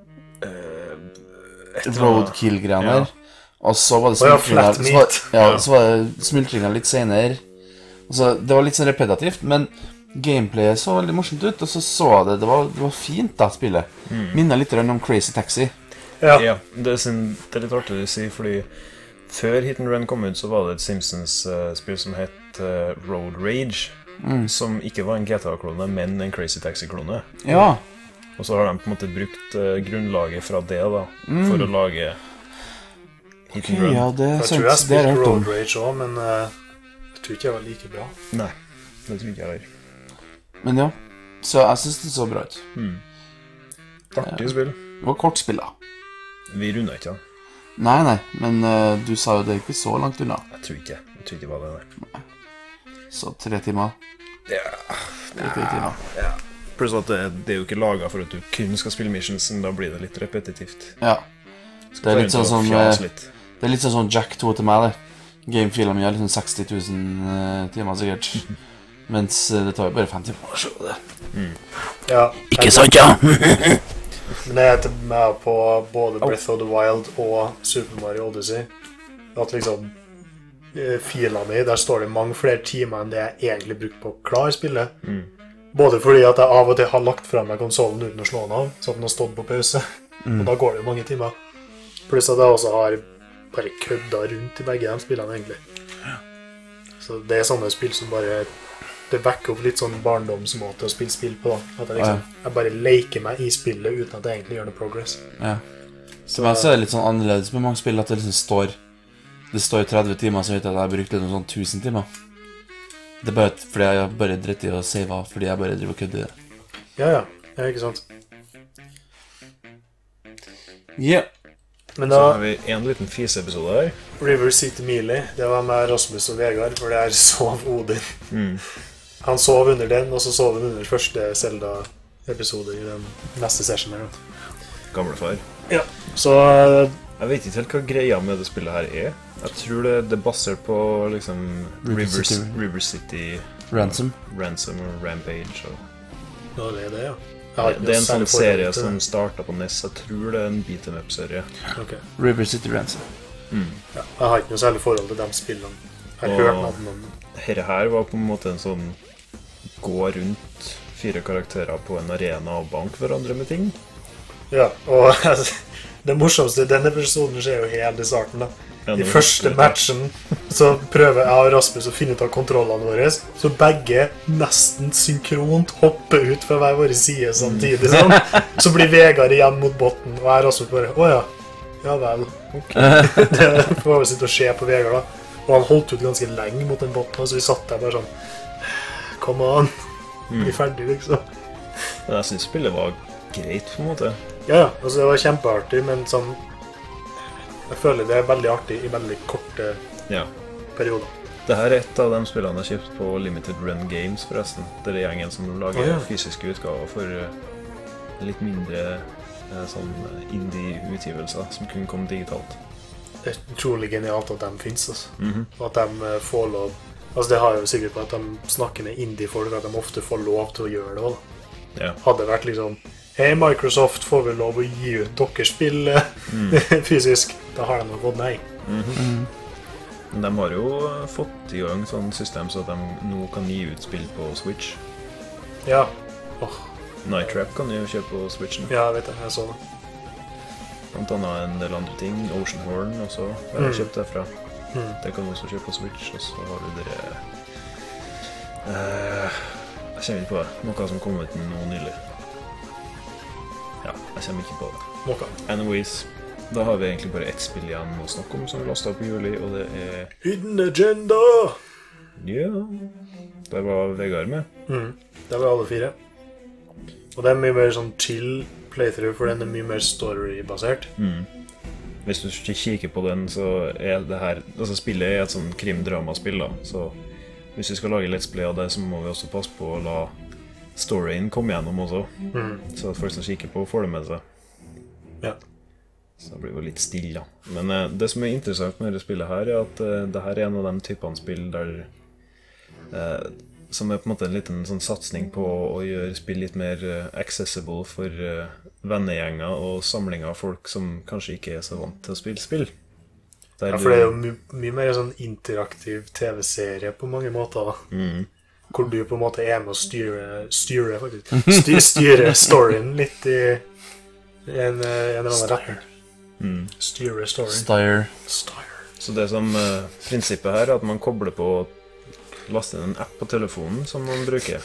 eh, et eller annet. roadkill-greiene Ja. der? Og så var det Å ja, smultringa flat så var, meat. ja, Ja. så var det smultringa litt senere. Altså, det var litt sånn repetitivt, men gameplayet så veldig morsomt ut, og så så jeg det, det var, det var fint da, spillet. Minnet litt grann om Crazy Taxi. Ja. Ja, det er, sin, det er litt artig å si, fordi før Hit and Run kom ut, så var det et Simpsons-spill som het eh, Road Rage, som ikke var en G T A-klone, men en Crazy Taxi-klone. Ja, Og så har de på en måte brukt eh, grunnlaget fra det da, for å lage Hit ok, and Run. ja, det er Jeg sant, tror jeg det har spilte jeg hørt om. Road Rage også, men eh, jeg tror ikke jeg var like bra. Nei, det tror ikke jeg er. Men ja, så jeg synes det så bra ut. Artig spill. Det var kort spill da. Vi runder ikke, da. Nei, nei, men eh, du sa jo det er ikke så langt unna. Jeg tror ikke. Jeg tror ikke det var det der. Så tre timer. Ja. Tre-fire timer. Pluss at det, det er jo ikke laget for at du kun skal spille missionsen, da blir det litt repetitivt. Ja. Det er litt sånn som Fjas eh, litt. Det er litt sånn som Jack to til meg, det. Gamefilen min er liksom seksti tusen eh, timer sikkert. Mens eh, det tar jo bare fem timer å se det. Ja, Ikke sant, ja? Men det er til meg på både Breath of the Wild og Super Mario Odyssey. At liksom eh, fila mi, der står det mange flere timer enn det jeg egentlig brukte på å klare spillet. Både fordi at jeg av og til har lagt frem meg konsolen uten å slå den av, så at den har stått på pause. Og da går det jo mange timer. Pluss at jeg også har bare kødda rundt i begge de spillene, egentlig. Så det er sånne spill som bare det vekker opp litt sånn barndomsmåte å spille spill på, da. At jeg liksom, jeg bare leker meg i spillet uten at jeg egentlig gjør noe progress. Ja. Så meg så er det litt sånn annerledes med mange spill, at det liksom står det står tretti timer, så vet jeg at jeg har brukt litt noen sånn tusen timer. Det er bare at- fordi jeg bare dritt i å save, fordi jeg bare driver og kødder i det. Ja, ja. Ja, ikke sant? Ja. Men Så da, har vi en liten fiseepisode her. River City Melee, det var med Rasmus og Vegard, for det er sov Odin. Mm. Han sov under den, og så sov han under første Zelda-episode i den neste sessionen her. Gamlefar. Ja, så eh, Jeg vet ikke helt hva greia med det spillet her er. Jeg tror det, det er basert på liksom River River, City. River City Ransom. Ransom og Rampage og ja, det er det, ja. Jeg har ikke Det er noe en sånn særlig forhold serie til som det. starta på N E S. Jeg tror det er en beat em up-serie. Ok. River City Ransom. Ja, jeg har ikke noe særlig forhold til de spillene. Jeg har Og- hørt navnet om dem. Dette her var på en måte en sånn gå rundt fire karakterer på en arena og banke hverandre med ting. Ja, og det morsomste i denne episoden skjer jo helt i starten da. Ja, I nå- første matchen så prøver jeg og Rasmus å finne ut av kontrollene våre, så begge nesten synkront hopper ut fra hver våre side samtidig. Sånn. Så blir Vegard igjen mot botten, og jeg og Rasmus bare, åja, ja vel. Det får vi sitte og se på Vegard da. Og han holdt ut ganske lenge mot den botten, og så vi satt der bare sånn, come on, bli ferdig liksom. Men jeg syns spillet var greit, på en måte. Ja, ja, altså det var kjempeartig, men sånn, jeg føler det er veldig artig i veldig korte Ja. perioder. Det her er et av de spillene jeg kjøpte på Limited Run Games, forresten. Det er gjengen som lager Å, ja. fysiske utgaver for eh, litt mindre eh, sånn indie-utgivelser som kunne komme digitalt. Det er utrolig genialt at de finnes, altså. Mhm. Og at de eh, får lov, altså det har jeg jo sikkert på at de snakker med indie-folk, at de ofte får lov til å gjøre det også, da. Ja. Hadde det vært liksom, hei Microsoft, får vi lov å gi ut deres spill eh, fysisk? Da har de nok fått nei. Men de har jo eh, fått i gang sånn system så at de nå kan gi ut spill på Switch. Ja, åh, Night Trap kan jo kjøpe på Switchen. ja, jeg vet det, jeg så det. Blant annet en del andre ting. Ocean Horn også. Jeg har Mm. kjøpt det fra. Mm. Det kan du også kjøpe på Switch. Og så har du dere eh, Jeg kommer ikke på det. Noe som kom ut nå nylig. Ja, jeg kommer ikke på det. Noe. Anyways, da har vi egentlig bare ett spill igjen å snakke om som vi lastet opp i juli, og det er Hidden Agenda! Ja. Der var Vegard med. Mm. Det var alle fire. Og det er mye mer sånn chill playthrough, for den er mye mer story-basert. Mm. Hvis du ikke kikker på den, så er det her Altså, spillet er et sånn krim-dramaspill, da. Så hvis vi skal lage Let's Play av det, så må vi også passe på å la storyen komme gjennom også. Mm. Så at folk som kikker på, får det med seg. Ja. Så det blir jo litt stille, da. Men eh, det som er interessant med dette spillet her, er at eh, det her er en av de typene spill der eh, som er på en måte en liten sånn satsning på å gjøre spill litt mer eh, accessible for eh, vennegjenger og samlinger av folk som kanskje ikke er så vant til å spille spill. Der Ja, for det er jo my mye mer sånn interaktiv tv-serie på mange måter, da. Mm. Hvor du på en måte er med å styre, styre faktisk, styre, styre storyen litt i en, eh, en eller annen retning. Mm. Styre storyen. Styre. Styre. Så det som eh, prinsippet her er at man kobler på laster inn en app på telefonen som man bruker.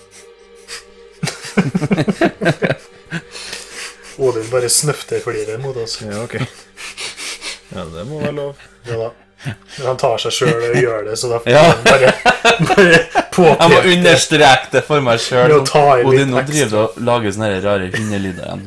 Odin bare snøfter fordi det er mot oss. Ja, ok. Ja, det må være lov. Ja da. Men han tar seg selv og gjør det, så da får Ja. han bare, bare Jeg må påpeke. understreke det for meg sjøl. Med å ta i litt Odin, nå ekstra. driver du og lager sånne her rare hundelyder igjen.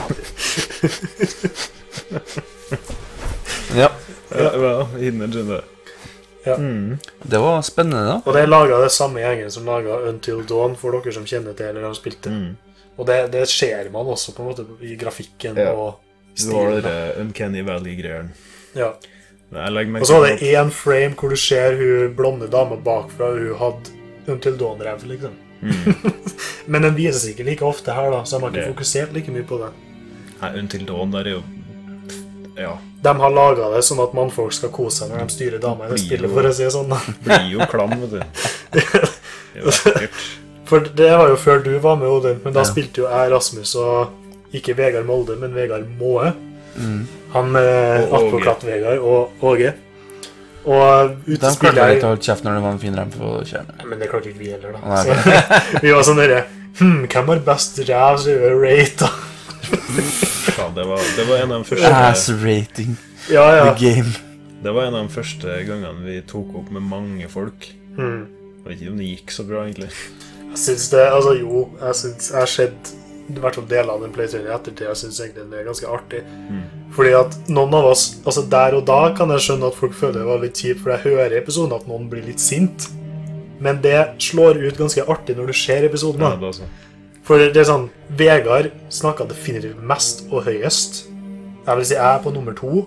Ja, Ja, ja, Hidden Agenda. Ja. det var spennende, da. Og det er laget av det samme gjengen som laget Until Dawn, for dere som kjenner til eller har spilt det. Mm. Og det, det ser man også på en måte i grafikken Ja. og Du har stilen. da. det Uncanny Valley-greiene. Ja. Men jeg legger meg Og så var til det én frame hvor du ser hun blonde dama bakfra, og hun hadde Until Dawn-rev, liksom. Men den vises ikke like ofte her, da, så de har ikke Det- fokusert like mye på det. Nei, Until Dawn der er jo Ja, De har laget det sånn at mannfolk skal kose seg når de styrer dama i det Blir spillet, jo- for å si det sånn. da. blir jo klam, vet du. Det er jo ekkelt. For det var jo før du var med, Odin, men da Ja. spilte jo jeg Rasmus og ikke Vegard Molde, men Vegard Måe. Han eh, Og Åge. attpåklatt-Vegard og Åge. Og ute De klarte spiller vel jeg ikke å holde kjeft når det var en fin rem på skjermen. Men det klarte ikke vi heller, da. Nei, Så, vi var sånn derre Hm, hvem har best ræv, så gjør jeg rate, da. Ja, det, var, det var en av de Ass første rating. Ja, ja. The game. Det var en av de første gangene vi tok opp med mange folk. Hmm. Jeg vet ikke om det gikk så bra, egentlig. Jeg syns det Altså, jo, jeg syns jeg har sett i hvert fall deler av den playthrougheren i ettertid. Jeg syns egentlig den er ganske artig. Mm. Fordi at noen av oss, altså der og da kan jeg skjønne at folk føler det var litt kjipt, for jeg hører i episoden at noen blir litt sint. Men det slår ut ganske artig når du ser episoden. Ja, Da. det er sånn. For det er sånn, Vegard snakket definitivt mest og høyest. Jeg vil si jeg er på nummer to.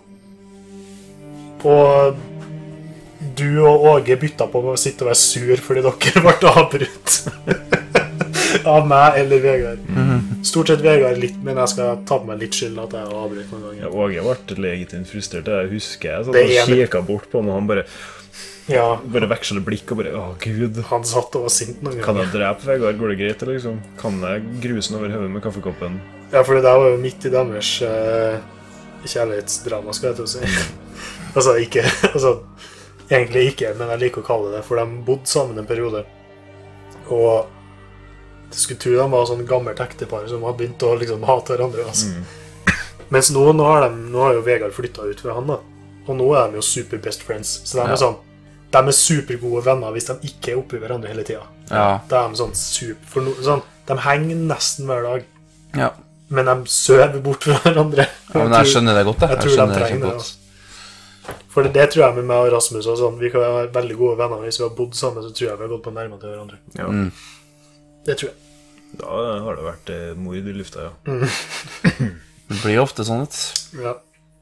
Og du og Åge bytta på å sitte og være sur fordi dere ble avbrutt. Av meg eller Vegard. Stort sett Vegard litt, men jeg skal ta på meg litt skyld at jeg har avbrutt noen ganger. Ja, Åge ble legitimt frustrert, det husker jeg. Så Det han er det. kikket bort på han, og han bare, Ja, bare vekslet blikk og bare, åh Gud, han satt og var sint noen kan ganger. jeg drepe Vegard? Går det greit, eller liksom? Kan jeg gruse den over hodet med kaffekoppen? Ja, for det der var jo midt i deres uh, kjærlighetsdrama, skal jeg til å si. altså, ikke, altså, egentlig ikke, men jeg liker å kalle det det, for de bodde sammen en periode. Og det skulle tro de var sånn gammelt ektepar som har begynt å liksom hate hverandre. Altså. Mens nå, nå, har de, nå har jo Vegard flyttet ut fra han da. Og nå er de jo super best friends. Så de er Ja. sånn, de er supergode venner hvis de ikke er oppe i hverandre hele tiden. Ja. Da er de sånn super, for no, sånn, de henger nesten hver dag. Ja. Men de søver bort fra hverandre. Ja, men jeg skjønner det godt, jeg. Jeg Jeg tror de skjønner det trenger det. kjempegodt. Altså. For det, det tror jeg med meg og Rasmus og sånn. Vi kan være veldig gode venner. Hvis vi har bodd sammen, så tror jeg vi har gått på nærmere til hverandre. Ja. Det tror jeg. Da har det vært eh, mord i lufta, ja. Det blir ofte sånn, vet du. Ja.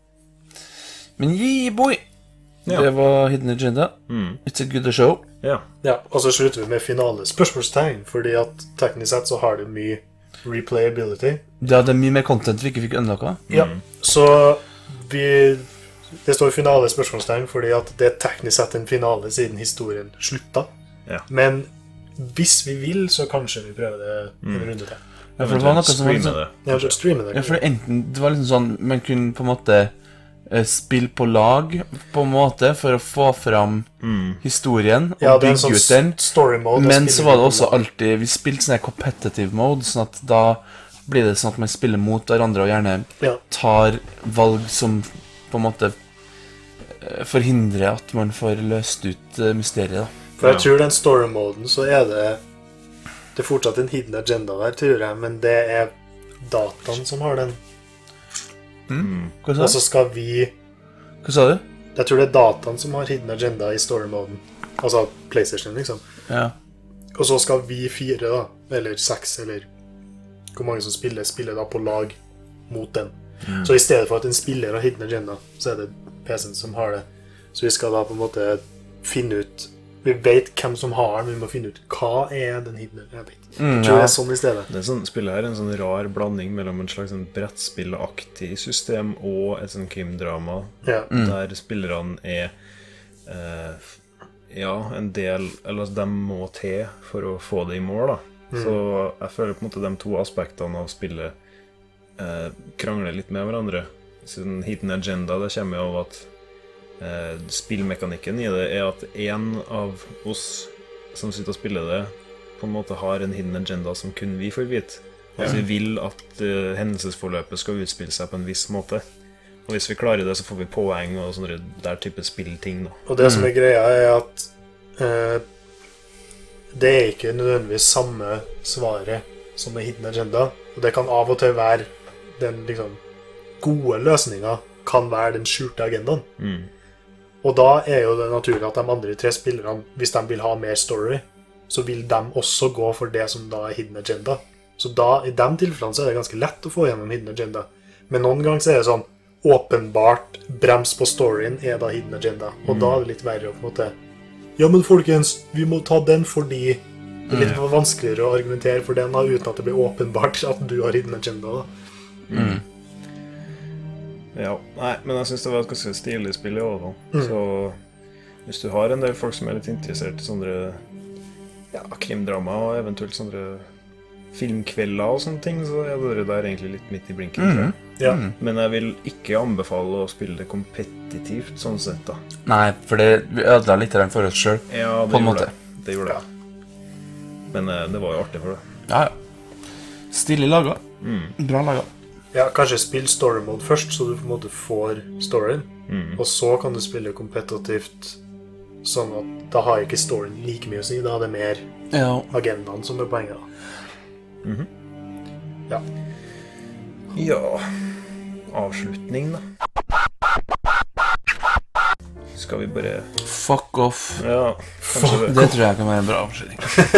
Men yeah, boy! Ja. Det var Hidden Agenda. Mm. It's a good show. Ja. Ja, og så slutter vi med finale spørsmålstegn, fordi at teknisk sett så har det mye replayability. Det hadde mye mer content vi ikke fikk unlocka. Ja, så vi, det står finale spørsmålstegn fordi at det er teknisk sett en finale siden historien slutta. Ja. Men hvis vi vil, så kanskje vi prøver det en runde til. Ja, for det var noe som var Streame liksom, det. Ja, så streame det. ja, for det, enten, det var liksom sånn man kunne på en måte eh, spille på lag på en måte for å få fram historien og Ja, det er en bygge sånn ut den. story mode. Men så var det på også lag. alltid vi spilte sånn her competitive mode, sånn at da blir det sånn at man spiller mot hverandre og gjerne Ja. tar valg som på en måte eh, forhindrer at man får løst ut eh, mysteriet. Da. For jeg Ja. tror den story-moden så er det Det er fortsatt en hidden agenda der, tror jeg, men det er dataen som har den. Hva sa Og du? så skal vi Hva sa du? Jeg tror det er dataen som har hidden agenda i story-moden. Altså PlayStation, liksom. Ja. Og så skal vi fire, da, eller seks, eller hvor mange som spiller, spiller da på lag mot den. Så i stedet for at en spiller har hidden agenda, så er det P C-en som har det. Så vi skal da på en måte finne ut Vi vet hvem som har den, men vi må finne ut hva er den hidden agenda. Jeg vet ikke. Mm, Jeg tror ja. det er sånn i stedet. Det er sånn, spillet her er en sånn rar blanding mellom en slags sånn brettspillaktig system og et sånn krimdrama, Ja. der spillerne er eh, ja, en del Eller de må til for å få det i mål, da. Så jeg føler på en måte de to aspektene av spillet eh, krangler litt med hverandre. Siden Hidden Agenda, det kommer jo av at eh, spillmekanikken i det er at en av oss som sitter og spiller det, på en måte har en hidden agenda som kun vi får vite. Altså vi vil at eh, hendelsesforløpet skal utspille seg på en viss måte. Og hvis vi klarer det, så får vi poeng og sånne der type spillting, da. Og det som er greia, er at eh, det er ikke nødvendigvis samme svaret som er hidden agenda. Og det kan av og til være den liksom gode løsninga kan være den skjulte agendaen. Og da er jo det naturlig at de andre tre spillerne, hvis de vil ha mer story, så vil de også gå for det som da er hidden agenda. Så da, i de tilfellene så er det ganske lett å få gjennom hidden agenda. Men noen ganger så er det sånn åpenbart brems på storyen er da hidden agenda. Og da er det litt verre å på en måte ja, men folkens, vi må ta den fordi det er litt vanskeligere å argumentere for den da, uten at det blir åpenbart at du har hidden agenda da. Ja, nei, men jeg synes det var et ganske stilig spill i hvert fall. Så hvis du har en del folk som er litt interessert i sånne ja, krimdrama og eventuelt sånne filmkvelder og sånne ting, så er det der egentlig litt midt i blinken, tror jeg. Ja. Men jeg vil ikke anbefale å spille det kompetitivt, sånn sett da. Nei, for det ødela litt av den for oss sjøl. Ja, det På en gjorde måte. det. Det gjorde det. Men eh, det var jo artig for det. Ja, ja. Stilig laga. Bra laga. Ja, kanskje spill story mode først, så du på en måte får storyen. Og så kan du spille kompetitivt, sånn at da har ikke storyen like mye å si. Da er det mer Ja. agendaen som er poenget da. Ja. Ja, avslutning da. skal vi bare... Fuck off. Ja, kanskje det. Det tror jeg kan være en bra avslutning.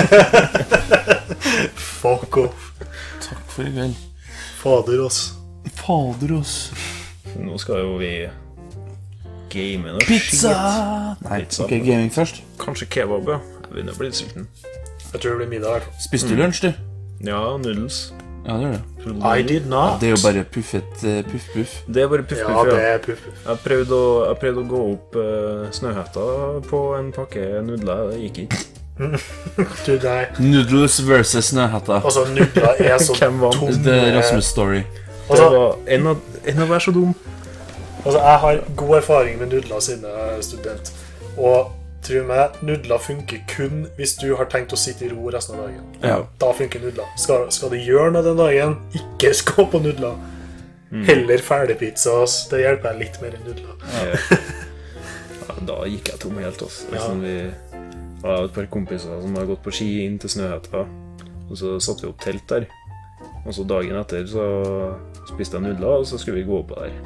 Fuck off. Takk for i kveld. Fader oss. Fader oss. Nå skal jo vi game noe Pizza! skit. Nei, Pizza. ok, gaming først. Kanskje kebab, ja. Jeg begynner å bli litt sulten. Jeg tror det blir middag i hvert fall. Spiste du lunsj, du? Ja, noodles. Ja, det gjør det. I did not. Det er jo bare puffet uh, puff-puff. Det er bare puff, Ja, puff, det ja. er puff. Jeg prøvde å, jeg prøvde å gå opp uh, snøhetta på en pakke nudler. Det gikk ikke. Du, nei. Noodles versus snøhetta. Altså, nudler er så Hvem vant? tomme. Det er Rasmus story. Det Altså, var en av, en av hver så dum. altså, jeg har god erfaring med nudler siden jeg er student. Og tro meg, nudler funker kun hvis du har tenkt å sitte i ro resten av dagen. Ja. Da funker nudler. Skal, skal du gjøre noe den dagen, ikke skå på nudler. Heller ferdigpizza, ass. Det hjelper jeg litt mer enn nudler. Ja, da gikk jeg tom helt, altså. Ja. Liksom vi var et par kompiser som har gått på ski inn til snøhetta, og så satte vi opp telt der. Og så dagen etter så spiste jeg nudler, og så skulle vi gå opp der.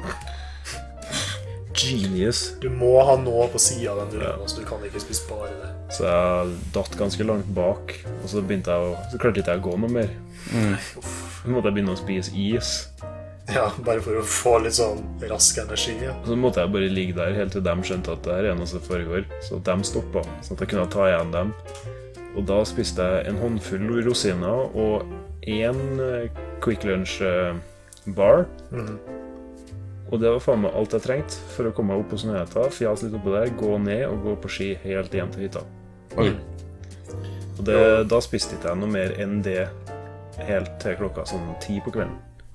Genius. Du må ha noe på siden av den nudlen, Ja. altså. Du kan ikke spise bare det. Så jeg datt ganske langt bak, og så begynte jeg å, så klarte ikke jeg å gå noe mer. Så måtte jeg begynne å spise is. Ja, bare for å få litt sånn rask energi. Ja. Og så måtte jeg bare ligge der helt til de skjønte at det her er noe som foregår. Så de stoppet, sånn at jeg kunne ta igjen dem. Og da spiste jeg en håndfull rosiner og en eh, Quick Lunch eh, bar. Mhm. Og det var faen meg alt jeg trengte for å komme meg opp på snøhetta, fjase litt oppå der, gå ned og gå på ski helt hjem til hytta. Oi. Og det, da spiste ikke jeg noe mer enn det helt til klokka sånn ti på kvelden.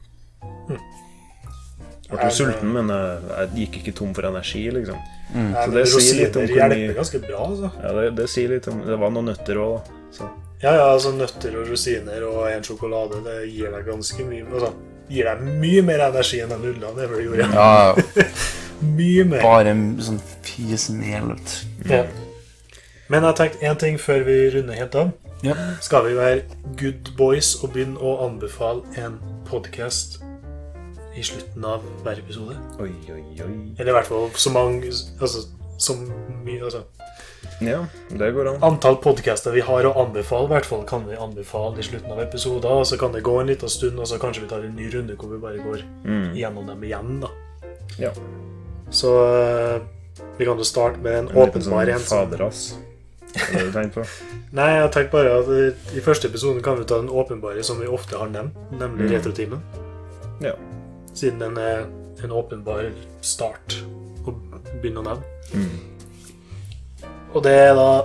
Jeg ble Er- sulten, men jeg, jeg gikk ikke tom for energi, liksom. Nei, Så men det sier litt om rosiner hvor hjelper mye- ganske bra, altså. Ja, det, det sier litt om... Det var noen nøtter også, da. Så. Ja, ja, altså nøtter og rosiner og en sjokolade, det gir deg ganske mye, altså, gir deg mye mer energi enn den nudlene det vel gjorde. Ja, Mye mer. bare en sånn fismel. Ja. Men jeg har tenkt en ting før vi runder helt av. Ja. Skal vi være good boys og begynne å anbefale en podcast i slutten av hver episode? Oi, oi, oi. Eller i hvert fall så mange, altså, så mye, altså. Ja, det går an. Antall podcaster vi har å anbefale, i hvert fall kan vi anbefale i slutten av episoder, og så kan det gå en liten stund, og så kanskje vi tar en ny runde hvor vi bare går Mm. gjennom dem igjen, da. Ja. Så øh, vi kan jo starte med en En liten åpenbar sånn en som... faderass. Hva er det du tenkt på? Nei, jeg tenkte bare at øh, i første episoden kan vi ta den åpenbare som vi ofte har nevnt, nemlig Mm. retrotimen. Ja. Siden den er en åpenbar start å begynne å nevne. Mm. Og det er da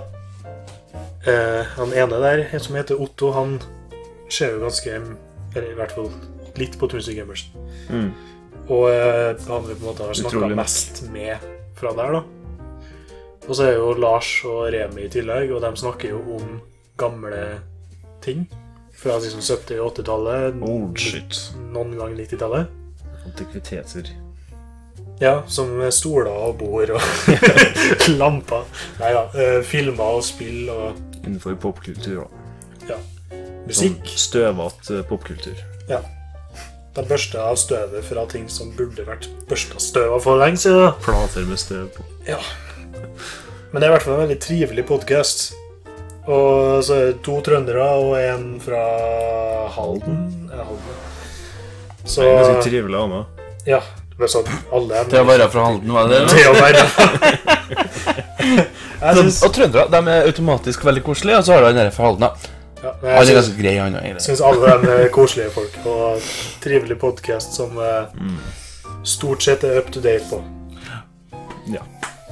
eh, han ene der som heter Otto, han ser jo ganske, eller i hvert fall litt på Tusen Gamers. Mm. Og eh, han vi på en måte har snakket Utrolig nok. mest med fra der da. Og så er jo Lars og Remi i tillegg, og de snakker jo om gamle ting. Fra liksom sytti- og åttitallet, Old shit. noen gang nittitallet. Antikviteter. Ja, som stoler og bord og lamper. Neida, eh, filmer og spill og Innenfor popkultur også. ja, Sånn musikk. støvat eh, popkultur. Ja. De børster av støvet fra ting som burde vært børstet støv av for lenge siden. Plater med støv på. Ja. Men det er i hvert fall en veldig trivelig podcast. Og så er det to trøndere og en fra Halden. Ja, Halden. Så, Det er ganske trivelig, Anna. ja, det var sånn alle er Til å være fra Halden, var det det? Til å være. Jeg De, synes, og trøndere, de er automatisk veldig koselige, og så har du han der fra Halden, da. ja, men Han jeg er synes, ganske grei, han egentlig. jeg synes alle de er koselige folk, og trivelig podcast som eh, stort sett er up to date på. Ja.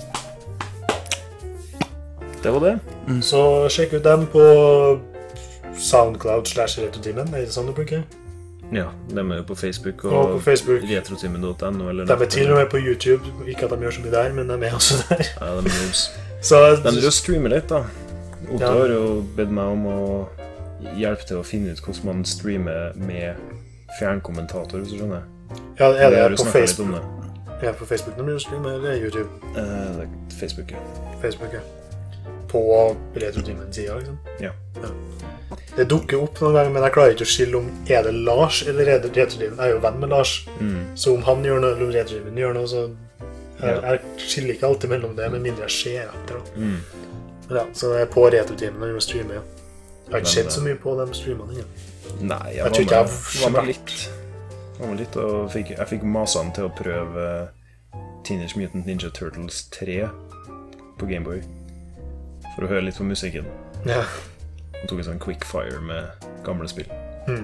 Det var det. Så sjekk ut dem på Soundcloud slash retrotimen, er det sånn du bruker? Ja, de er jo på Facebook og, Og på Facebook. retrotimen punktum no. Eller De er til og med på YouTube, ikke at de gjør så mye der, men de er også der. Ja, de er jo Så De vil jo streame litt, da. Otto Ja. har jo bedt meg om å hjelpe til å finne ut hvordan man streamer med fjernkommentator, hvis du skjønner. ja, er Vi har det jo på snakket litt Facebook? om det. Ja, på Facebook når du streamer, eller YouTube? Eh, det er Facebook, ja. Facebook, ja. På retrotimen-sida, liksom. Ja. Det dukker opp noen ganger, men jeg klarer ikke å skille om er det Lars eller er det retrotimen. Jeg er jo venn med Lars, Mm. så om han gjør noe, eller om retrotimen gjør noe, så Jeg, Ja. jeg skiller ikke alltid mellom det, med mindre jeg ser etter. Da. Mm. Men ja, så det er på retrotimen når vi streamer. Ja. Jeg har ikke Men, sett så mye på de streamene ennå. Nei, jeg, Jeg var tror ikke med, jeg var med har litt. Var med litt, og fikk, jeg fikk masene til å prøve Teenage Mutant Ninja Turtles tre på Gameboy. For å høre litt på musikken. Ja. Og tok en sånn quickfire med gamle spill. Mm.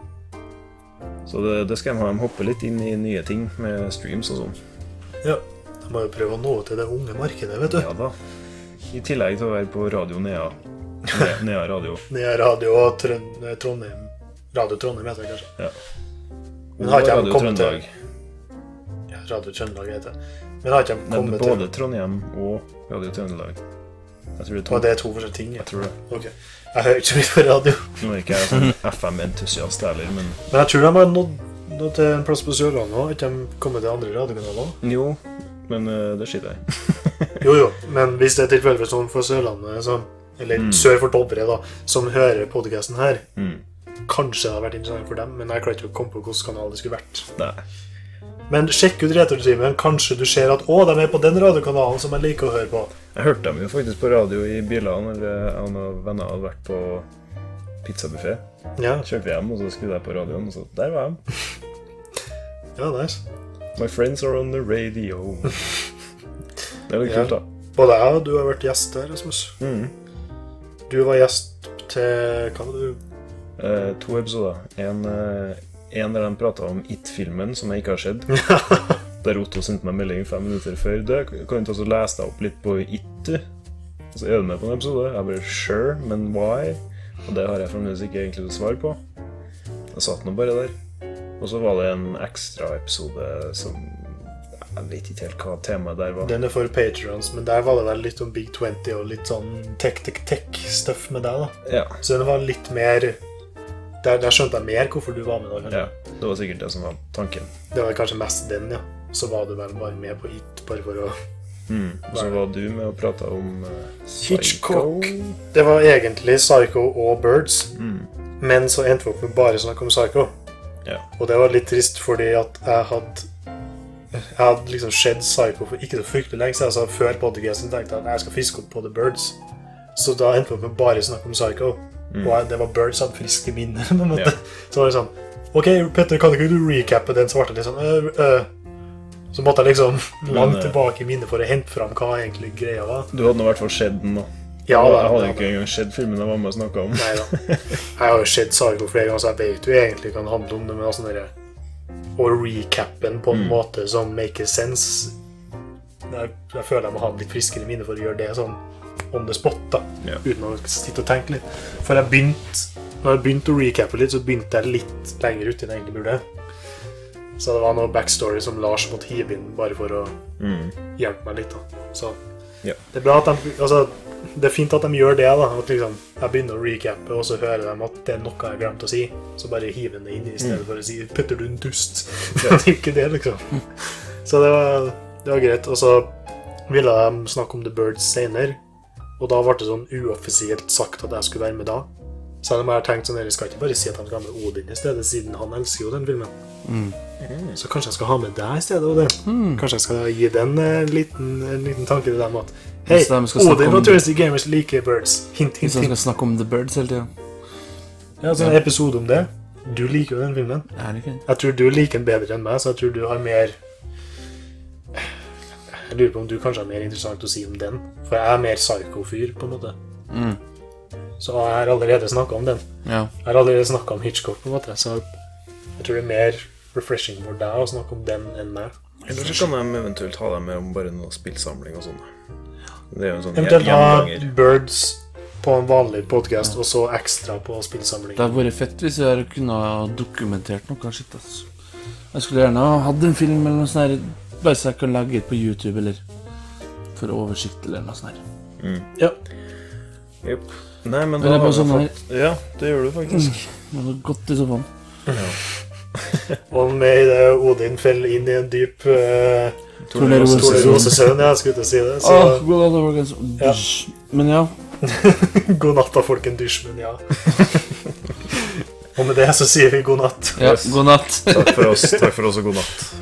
Så det, det skal jeg ha dem hoppe litt inn i nye ting med streams og sånn. ja. Jeg må jo prøve å nå til det unge markedet, vet du. Ja da. I tillegg til å være på Radio Nea. Nea, Nea Radio. Nea Radio og Trøn- Trondheim. Radio Trondheim heter det kanskje. Ja. Men har ikke de Radio kommet til- Trøndelag. Ja, Radio Trøndelag heter det. Men har ikke de Nei, kommet både til... Trondheim og Radio Trøndelag. Jeg tror det er to. Og det er to forskjellige ting, ja. Jeg tror det. Ok. Jeg hører ikke så mye på radio. Nå er ikke jeg sånn F M-entusiast heller, men Men jeg tror de har nådd, nådd til en plass på Sørlandet også. Ikke de kommet til andre radiokanaler. jo, men uh, det skiter jeg i. Jo, jo. Men hvis det er tilfeldig sånn for Sørlandet, så, eller Mm. sør for Dovre da, som hører podcasten her, Mm. kanskje det har vært interessant for dem, men jeg klarer ikke å komme på hvilken kanal det skulle vært. Nei. Men sjekk ut Retrotimen, kanskje du ser at, å, de er på den radiokanalen som jeg liker å høre på. Jeg hørte dem jo faktisk på radio i bilene, eller jeg og noen venner hadde vært på pizzabuffé. Ja, Kjørte vi hjem, og så skrudde jeg på radioen, og så der var de. ja, nice. My friends are on the radio. Det er litt Ja. kult, da. Både jeg og du har vært gjest her, Rasmus. Mm. Du var gjest til, hva var du? Eh, to episoder. En, eh, en der de pratet om It-filmen, som jeg ikke har sett. Der Otto sendte meg melding fem minutter før. Du, kan du ta og lese deg opp litt på It, du? Og så er du med på en episode. Jeg bare, sure, men why? Og det har jeg fremdeles ikke egentlig noe svar på. Jeg satt nå bare der. Og så var det en ekstra episode som jeg vet ikke helt hva temaet der var. Den er for Patreons, men der var det vel litt om Big twenty og litt sånn tech-tech-tech-stuff med deg da. Ja, Så den var litt mer, der, der skjønte jeg mer hvorfor du var med da, kanskje. ja, det var sikkert det som var tanken. Det var kanskje mest den, ja. Så var du vel bare med på It, bare for å... Mm. Og så var du med og pratet om uh, Hitchcock. Det var egentlig Psycho og Birds, Mm. men så endte vi opp med bare snakk om Psycho. Ja. Og det var litt trist fordi at jeg hadde jeg hadde liksom sett Psycho for ikke så fryktelig lenge siden, så før podcasten tenkte jeg at jeg skal fiske opp på The Birds. Så da endte vi opp med bare snakk om Psycho. Mm. Og jeg, det var Birds som hadde friske minner, på en måte. Ja. Så var det sånn, ok, Petter, kan ikke du recappe den svarte litt sånn, øh, øh. Så måtte jeg liksom langt Men, øh, tilbake i minnet for å hente fram hva egentlig greia var. Du hadde nå i hvert fall sett den da. Ja, jeg da, hadde da, ikke engang sett filmen jeg var med og snakket om. Nei da. Jeg har jo sett Psycho flere ganger, så jeg vet jo egentlig hva den handler om det, men sånn der, å recappe den på en Mm. måte som maker sense. Jeg, jeg føler jeg må ha den litt friskere minne for å gjøre det sånn on the spot da, Ja. uten å sitte og tenke litt. For jeg begynte, når jeg begynte å recappe litt, så begynte jeg litt lenger ut enn jeg egentlig burde. Så det var noe backstory som Lars måtte hive inn bare for å Mm. hjelpe meg litt da. Så Ja. det er bra at de, altså, det er fint at de gjør det da, at liksom, jeg begynner å recappe, og så hører de at det er noe jeg glemte å si, så bare hiver den inn i stedet Mm. for å si, Petter, du er en dust. Det er ikke det, liksom. Så det var, det var greit, og så ville de snakke om The Birds senere, og da ble det sånn uoffisielt sagt at jeg skulle være med da. Selv om jeg har tenkt sånn, jeg skal ikke bare si at han skal ha med Odin i stedet, siden han elsker jo den filmen. Mm. Så kanskje jeg skal ha med deg i stedet, Odin. Mm. Kanskje jeg skal gi den en liten, en liten tanke til dem at hei, Hvis de skal snakke Odin om- og Thursday Gamers liker Birds. Hint, hint, Hvis han hint. skal snakke om The Birds hele tiden. Ja, så en episode om det. Du liker jo den filmen. Er det ikke? Jeg tror du liker den bedre enn meg, så jeg tror du har mer... Jeg lurer på om du kanskje har mer interessant å si om den. For jeg er mer psycho-fyr, på en måte. Mm. Så jeg har allerede snakket om den. Ja. Jeg har allerede snakket om Hitchcock, på en måte. Så jeg tror det er mer refreshing for deg å snakke om den enn meg. Eller så kan de eventuelt ha dem med om bare noe spillsamling og sånn. Det er jo en sånn Eventuelt ha gjenganger. Birds på en vanlig podcast, og så ekstra på spillsamling. Det hadde vært fett hvis jeg kunne ha dokumentert noe shit, altså. Jeg skulle gjerne ha hatt en film eller noe sånt her, bare så jeg kan legge ut på YouTube, eller for oversikt, eller noe sånt her. Mm. Ja. Yep. Nei, men Men da det er har bare vi sånn fått... Ja, det gjør du faktisk. Det var godt i så fall. Og med det Odin feller inn i en dyp uh, Tornerose. Tornerosesøvn, ja, jeg skulle til å si det. Så Åh, god natt, folkens. Ja. Men ja, god natt da, folk, en dusj, men ja. Og med det så sier vi god natt. ja, god natt. Takk for oss, takk for oss og god natt.